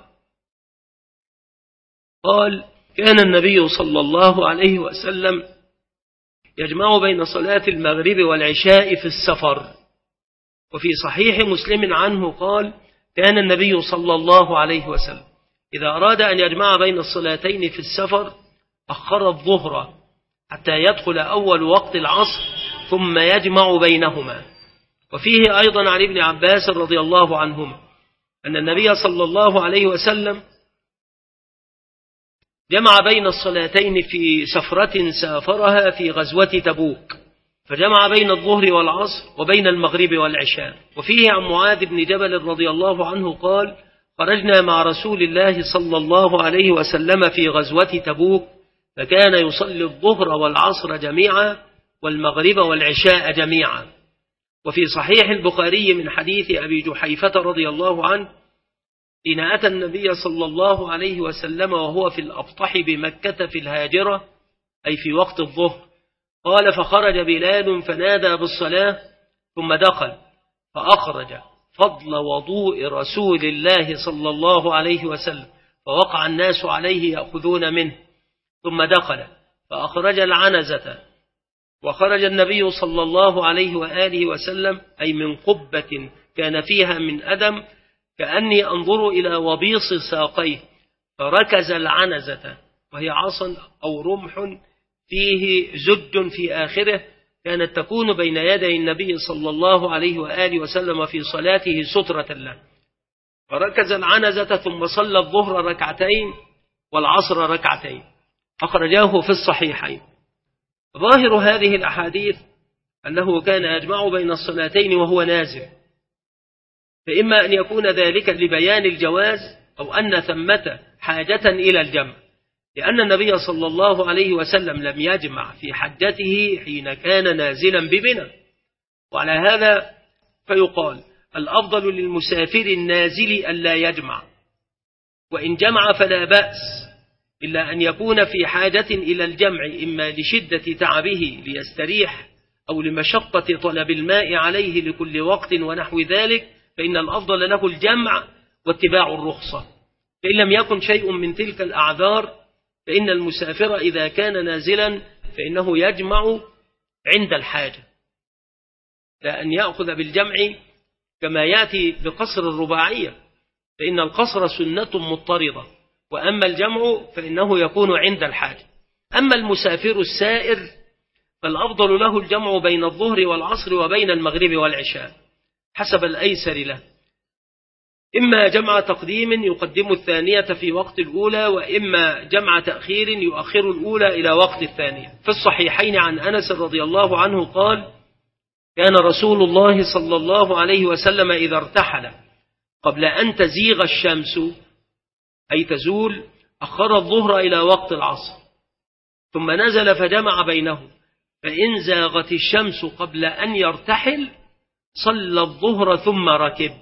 قال كان النبي صلى الله عليه وسلم يجمع بين صلاة المغرب والعشاء في السفر. وفي صحيح مسلم عنه قال كان النبي صلى الله عليه وسلم إذا أراد أن يجمع بين الصلاتين في السفر أخر الظهر حتى يدخل أول وقت العصر ثم يجمع بينهما. وفيه أيضا عن ابن عباس رضي الله عنهما أن النبي صلى الله عليه وسلم جمع بين الصلاتين في سفرة سافرها في غزوة تبوك، فجمع بين الظهر والعصر وبين المغرب والعشاء. وفيه عن معاذ بن جبل رضي الله عنه قال خرجنا مع رسول الله صلى الله عليه وسلم في غزوة تبوك فكان يصلي الظهر والعصر جميعا والمغرب والعشاء جميعا. وفي صحيح البخاري من حديث أبي جحيفة رضي الله عنه حين أتى النبي صلى الله عليه وسلم وهو في الأبطح بمكة في الهاجرة أي في وقت الظهر قال فخرج بلال فنادى بالصلاة ثم دخل فأخرج فضل وضوء رسول الله صلى الله عليه وسلم فوقع الناس عليه يأخذون منه، ثم دخل فأخرج العنزة وخرج النبي صلى الله عليه وآله وسلم أي من قبة كان فيها من أدم كأني أنظر إلى وبيص ساقيه، فركز العنزة وهي عصا أو رمح فيه زج في آخره كانت تكون بين يدي النبي صلى الله عليه وآله وسلم في صلاته سترة له، فركز العنزة ثم صلى الظهر ركعتين والعصر ركعتين، أخرجاه في الصحيحين. ظاهر هذه الأحاديث أنه كان يجمع بين الصلاتين وهو نازل، فإما أن يكون ذلك لبيان الجواز أو أن ثمة حاجة إلى الجمع، لأن النبي صلى الله عليه وسلم لم يجمع في حجته حين كان نازلا بمنى. وعلى هذا فيقال الأفضل للمسافر النازل ألا يجمع، وإن جمع فلا بأس، إلا أن يكون في حاجة إلى الجمع، إما لشدة تعبه ليستريح أو لمشقة طلب الماء عليه لكل وقت ونحو ذلك، فإن الأفضل له الجمع واتباع الرخصة. فإن لم يكن شيء من تلك الأعذار فإن المسافر إذا كان نازلا فإنه يجمع عند الحاجة، لا أن يأخذ بالجمع كما يأتي بقصر الرباعية، فإن القصر سنة مضطردة، وأما الجمع فإنه يكون عند الحاجة. أما المسافر السائر فالأفضل له الجمع بين الظهر والعصر وبين المغرب والعشاء حسب الأيسر له، إما جمع تقديم يقدم الثانية في وقت الأولى، وإما جمع تأخير يؤخر الأولى إلى وقت الثانية. في الصحيحين عن أنس رضي الله عنه قال: كان رسول الله صلى الله عليه وسلم إذا ارتحل قبل أن تزيغ الشمس أي تزول أخر الظهر إلى وقت العصر، ثم نزل فجمع بينه، فإن زاغت الشمس قبل أن يرتحل صلى الظهر ثم ركب.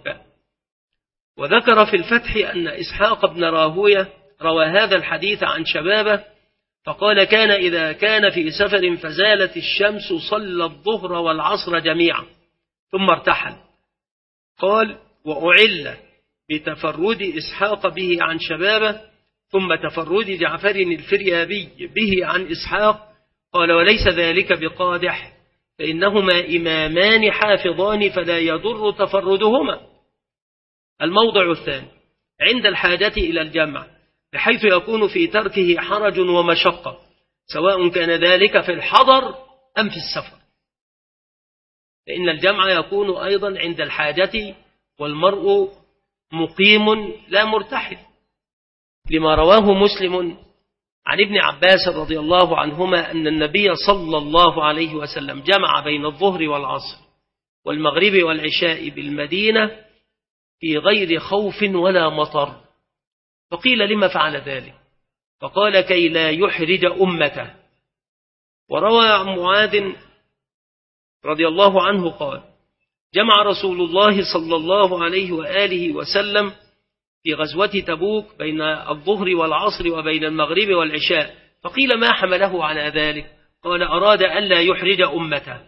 وذكر في الفتح أن إسحاق بن راهوية روى هذا الحديث عن شبابه فقال: كان إذا كان في سفر فزالت الشمس صلى الظهر والعصر جميعا ثم ارتحل. قال: وأعل بتفرد إسحاق به عن شبابه ثم تفرد جعفر الفريابي به عن إسحاق. قال: وليس ذلك بقادح، فإنهما إمامان حافظان فلا يضر تفردهما. الموضع الثاني عند الحاجة إلى الجمع، بحيث يكون في تركه حرج ومشقة، سواء كان ذلك في الحضر أم في السفر، فإن الجمع يكون أيضا عند الحاجة والمرء مقيم لا مرتحل، لما رواه مسلم عن ابن عباس رضي الله عنهما أن النبي صلى الله عليه وسلم جمع بين الظهر والعصر والمغرب والعشاء بالمدينة في غير خوف ولا مطر. فقيل: لما فعل ذلك؟ فقال: كي لا يحرج أمته. وروى عن معاذ رضي الله عنه قال: جمع رسول الله صلى الله عليه وآله وسلم في غزوة تبوك بين الظهر والعصر وبين المغرب والعشاء. فقيل: ما حمله على ذلك؟ قال: أراد أن لا يحرج أمته.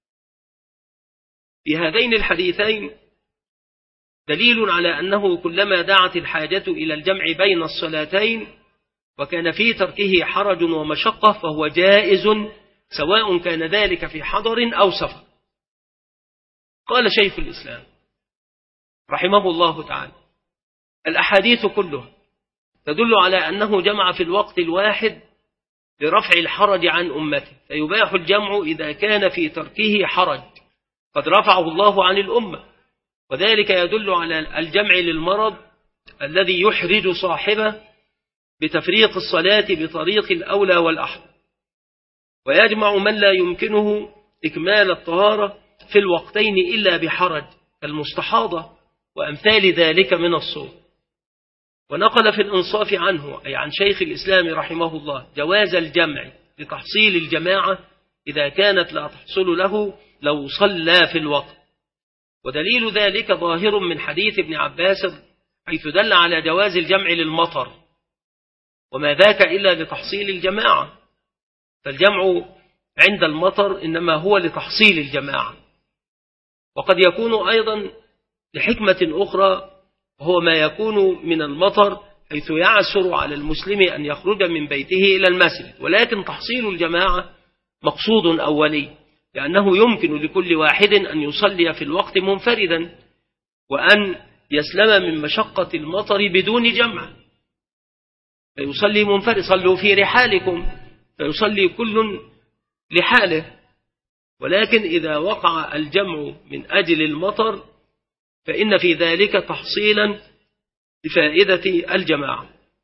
في هذين الحديثين دليل على أنه كلما دعت الحاجة إلى الجمع بين الصلاتين وكان في تركه حرج ومشقة فهو جائز، سواء كان ذلك في حضر أو سفر. قال شيخ الإسلام رحمه الله تعالى: الأحاديث كلها تدل على أنه جمع في الوقت الواحد لرفع الحرج عن أمته، فيباح الجمع إذا كان في تركه حرج قد رفعه الله عن الأمة، وذلك يدل على الجمع للمرض الذي يحرج صاحبه بتفريق الصلاة بطريق الأولى والأحوط، ويجمع من لا يمكنه إكمال الطهارة في الوقتين إلا بحرج كالمستحاضة وأمثال ذلك من الصوم. ونقل في الإنصاف عنه أي عن شيخ الإسلام رحمه الله جواز الجمع لتحصيل الجماعة إذا كانت لا تحصل له لو صلى في الوقت، ودليل ذلك ظاهر من حديث ابن عباس حيث دل على جواز الجمع للمطر، وما ذاك إلا لتحصيل الجماعة، فالجمع عند المطر إنما هو لتحصيل الجماعة. وقد يكون أيضا لحكمة أخرى، وهو ما يكون من المطر حيث يعسر على المسلم أن يخرج من بيته إلى المسجد، ولكن تحصيل الجماعة مقصود أولي، لأنه يمكن لكل واحد أن يصلي في الوقت منفردا وأن يسلم من مشقة المطر بدون جمع، فيصلي منفرد. صلوا في رحالكم، فيصلي كل لحاله. ولكن إذا وقع الجمع من أجل المطر فإن في ذلك تحصيلا لفائدة الجماعة.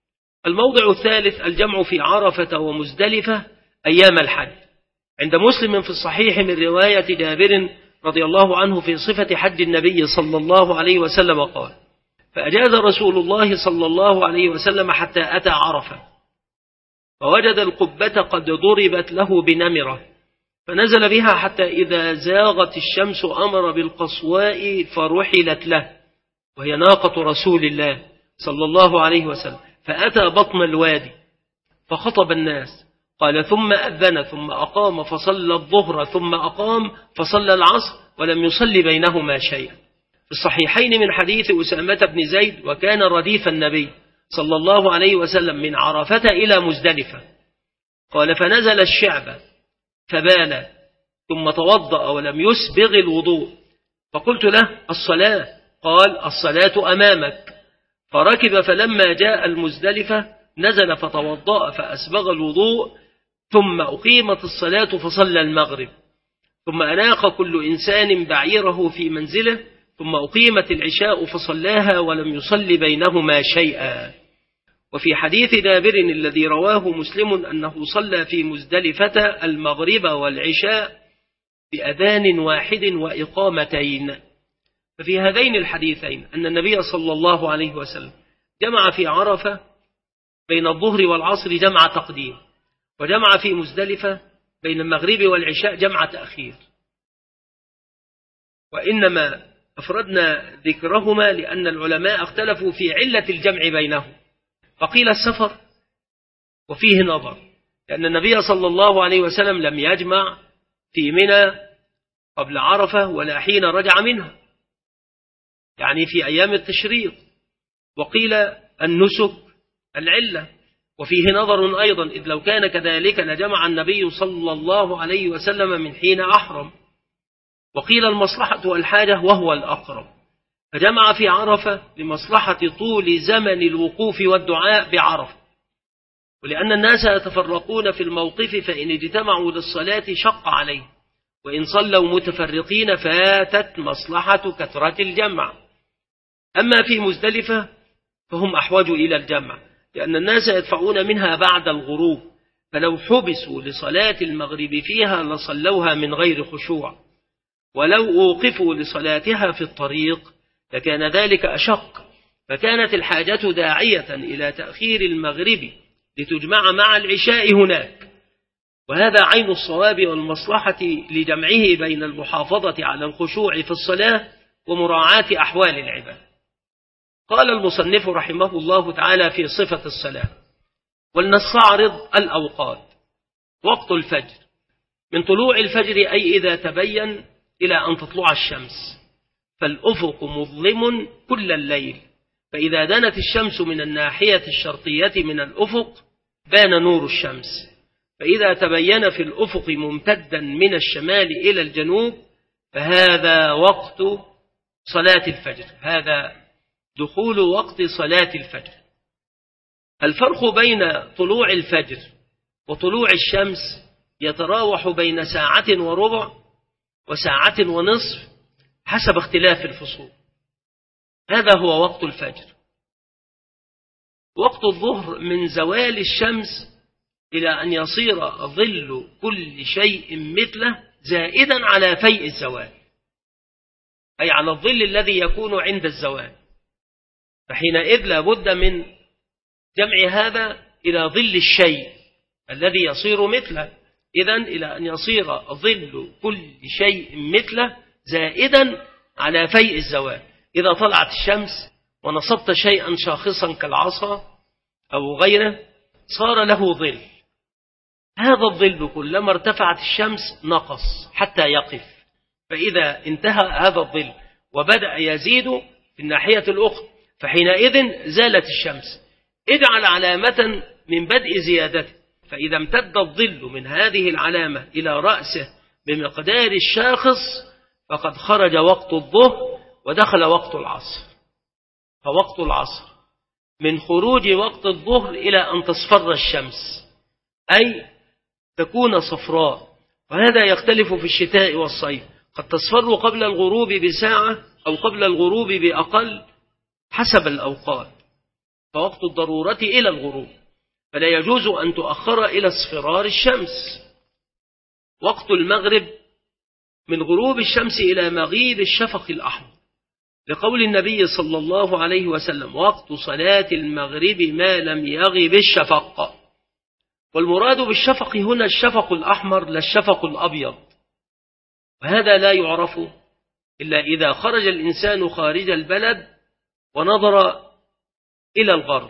الموضع الثالث الجمع في عرفة ومزدلفة أيام الحج. عند مسلم في الصحيح من رواية جابر رضي الله عنه في صفة حج النبي صلى الله عليه وسلم قال: فأجاز رسول الله صلى الله عليه وسلم حتى أتى عرفة، فوجد القبة قد ضربت له بنمرة، فنزل بها حتى إذا زاغت الشمس أمر بالقصواء فرحلت له، وهي ناقة رسول الله صلى الله عليه وسلم، فأتى بطن الوادي فخطب الناس، قال: ثم أذن ثم أقام فصلى الظهر ثم أقام فصلى العصر ولم يصلي بينهما شيئا. في الصحيحين من حديث أسامة بن زيد: وكان رديف النبي صلى الله عليه وسلم من عرفة إلى مزدلفة، قال: فنزل الشعب فبال ثم توضأ ولم يسبغ الوضوء، فقلت له: الصلاة؟ قال: الصلاة أمامك. فركب، فلما جاء المزدلفة نزل فتوضأ فأسبغ الوضوء، ثم أقيمت الصلاة فصلى المغرب، ثم أناق كل إنسان بعيره في منزله، ثم أقيمت العشاء فصلاها ولم يصل بينهما شيئا. وفي حديث جابر الذي رواه مسلم أنه صلى في مزدلفة المغرب والعشاء بأذان واحد وإقامتين. ففي هذين الحديثين أن النبي صلى الله عليه وسلم جمع في عرفة بين الظهر والعصر جمع تقديم، وجمع في مزدلفة بين المغرب والعشاء جمع تأخير، وإنما أفردنا ذكرهما لأن العلماء اختلفوا في علة الجمع بينهم، فقيل السفر، وفيه نظر، لأن النبي صلى الله عليه وسلم لم يجمع في منى قبل عرفة ولا حين رجع منها، يعني في أيام التشريق. وقيل النسك العلة، وفيه نظر أيضا، إذ لو كان كذلك لجمع النبي صلى الله عليه وسلم من حين أحرم. وقيل المصلحة والحاجة وهو الأقرب، فجمع في عرفة لمصلحة طول زمن الوقوف والدعاء بعرفة، ولأن الناس يتفرقون في الموقف، فإن اجتمعوا للصلاة شق عليه، وإن صلوا متفرقين فاتت مصلحة كثرة الجمع. أما في مزدلفة فهم أحوج إلى الجمع، لأن الناس يدفعون منها بعد الغروب، فلو حبسوا لصلاة المغرب فيها لصلوها من غير خشوع، ولو أوقفوا لصلاتها في الطريق لكان ذلك أشق، فكانت الحاجة داعية إلى تأخير المغرب لتجمع مع العشاء هناك، وهذا عين الصواب والمصلحة لجمعه بين المحافظة على الخشوع في الصلاة ومراعاة أحوال العباد. قال المصنف رحمه الله تعالى في صفة الصلاة: ولنستعرض الأوقات. وقت الفجر من طلوع الفجر، أي إذا تبين، إلى أن تطلع الشمس، فالأفق مظلم كل الليل، فإذا دنت الشمس من الناحية الشرقية من الأفق بان نور الشمس، فإذا تبين في الأفق ممتدا من الشمال إلى الجنوب فهذا وقت صلاة الفجر، هذا دخول وقت صلاة الفجر. الفرق بين طلوع الفجر وطلوع الشمس يتراوح بين ساعة وربع وساعة ونصف حسب اختلاف الفصول، هذا هو وقت الفجر. وقت الظهر من زوال الشمس إلى أن يصير ظل كل شيء مثله زائدا على فيء الزوال، أي على الظل الذي يكون عند الزوال، فحينئذ لا بد من جمع هذا إلى ظل الشيء الذي يصير مثله، إذن إلى أن يصير ظل كل شيء مثله زائدا على فيء الزوال. إذا طلعت الشمس ونصبت شيئا شاخصا كالعصا أو غيره صار له ظل، هذا الظل كلما ارتفعت الشمس نقص حتى يقف، فإذا انتهى هذا الظل وبدأ يزيد في الناحية الأخرى فحينئذ زالت الشمس. اجعل علامة من بدء زيادته، فإذا امتد الظل من هذه العلامة إلى رأسه بمقدار الشاخص فقد خرج وقت الظهر ودخل وقت العصر. فوقت العصر من خروج وقت الظهر إلى أن تصفر الشمس، أي تكون صفراء، وهذا يختلف في الشتاء والصيف، قد تصفر قبل الغروب بساعة أو قبل الغروب بأقل حسب الأوقات. فوقت الضرورة إلى الغروب، فلا يجوز أن تؤخر إلى اصفرار الشمس. وقت المغرب من غروب الشمس إلى مغيب الشفق الأحمر، لقول النبي صلى الله عليه وسلم: وقت صلاة المغرب ما لم يغب الشفق. والمراد بالشفق هنا الشفق الأحمر لا الشفق الأبيض، وهذا لا يعرف إلا إذا خرج الإنسان خارج البلد ونظر إلى الغرب،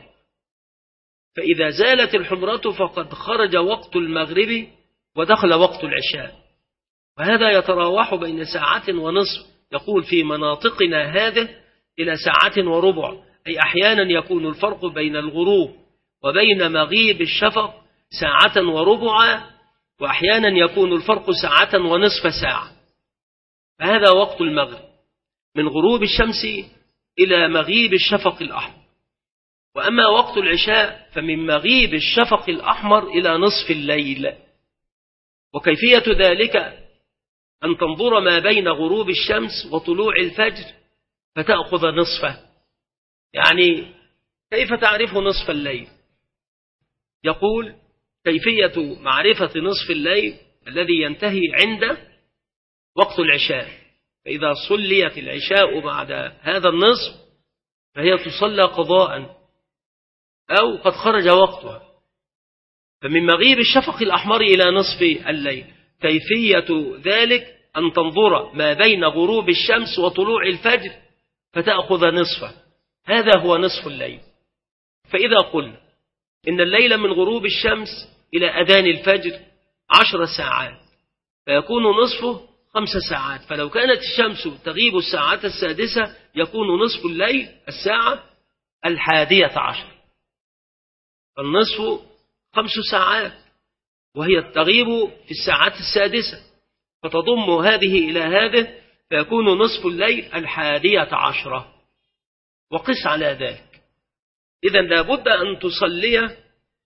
فإذا زالت الحمرة فقد خرج وقت المغرب ودخل وقت العشاء، وهذا يتراوح بين ساعة ونصف، يقول في مناطقنا هذه إلى ساعة وربع، أي أحيانا يكون الفرق بين الغروب وبين مغيب الشفق ساعة وربع، وأحيانا يكون الفرق ساعة ونصف ساعة. فهذا وقت المغرب من غروب الشمس إلى مغيب الشفق الأحمر. وأما وقت العشاء فمن مغيب الشفق الأحمر إلى نصف الليل. وكيفية ذلك أن تنظر ما بين غروب الشمس وطلوع الفجر فتأخذ نصفه. يعني كيف تعرف نصف الليل؟ يقول: كيفية معرفة نصف الليل الذي ينتهي عند وقت العشاء، فإذا صليت العشاء بعد هذا النصف فهي تصلى قضاء أو قد خرج وقتها. فمن مغيب الشفق الأحمر إلى نصف الليل، كيفية ذلك أن تنظر ما بين غروب الشمس وطلوع الفجر فتأخذ نصفه، هذا هو نصف الليل. فإذا قلنا إن الليل من غروب الشمس إلى أذان الفجر عشر ساعات، فيكون نصفه خمس ساعات، فلو كانت الشمس تغيب الساعة السادسة يكون نصف الليل الساعة الحادية عشر، فالنصف خمس ساعات وهي تغيب في الساعة السادسة، فتضم هذه إلى هذه فيكون نصف الليل الحادية عشرة. وقس على ذلك، إذن لابد أن تصلي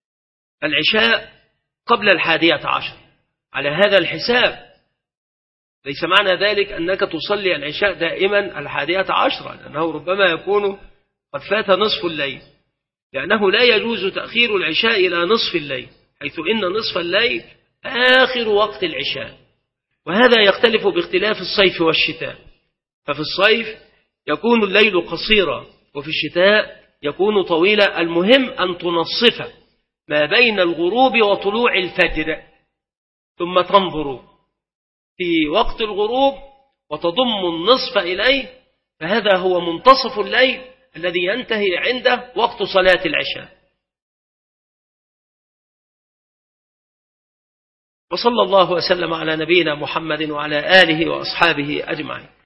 العشاء قبل الحادية عشر على هذا الحساب. ليس معنى ذلك أنك تصلي العشاء دائما الحادية عشرة، لأنه ربما يكون قد فات نصف الليل، لأنه لا يجوز تأخير العشاء إلى نصف الليل، حيث إن نصف الليل آخر وقت العشاء. وهذا يختلف باختلاف الصيف والشتاء، ففي الصيف يكون الليل قصيرا وفي الشتاء يكون طويلا. المهم أن تنصف ما بين الغروب وطلوع الفجر، ثم تنظر في وقت الغروب وتضم النصف إليه، فهذا هو منتصف الليل الذي ينتهي عنده وقت صلاة العشاء. وصلى الله وسلم على نبينا محمد وعلى آله وأصحابه أجمعين.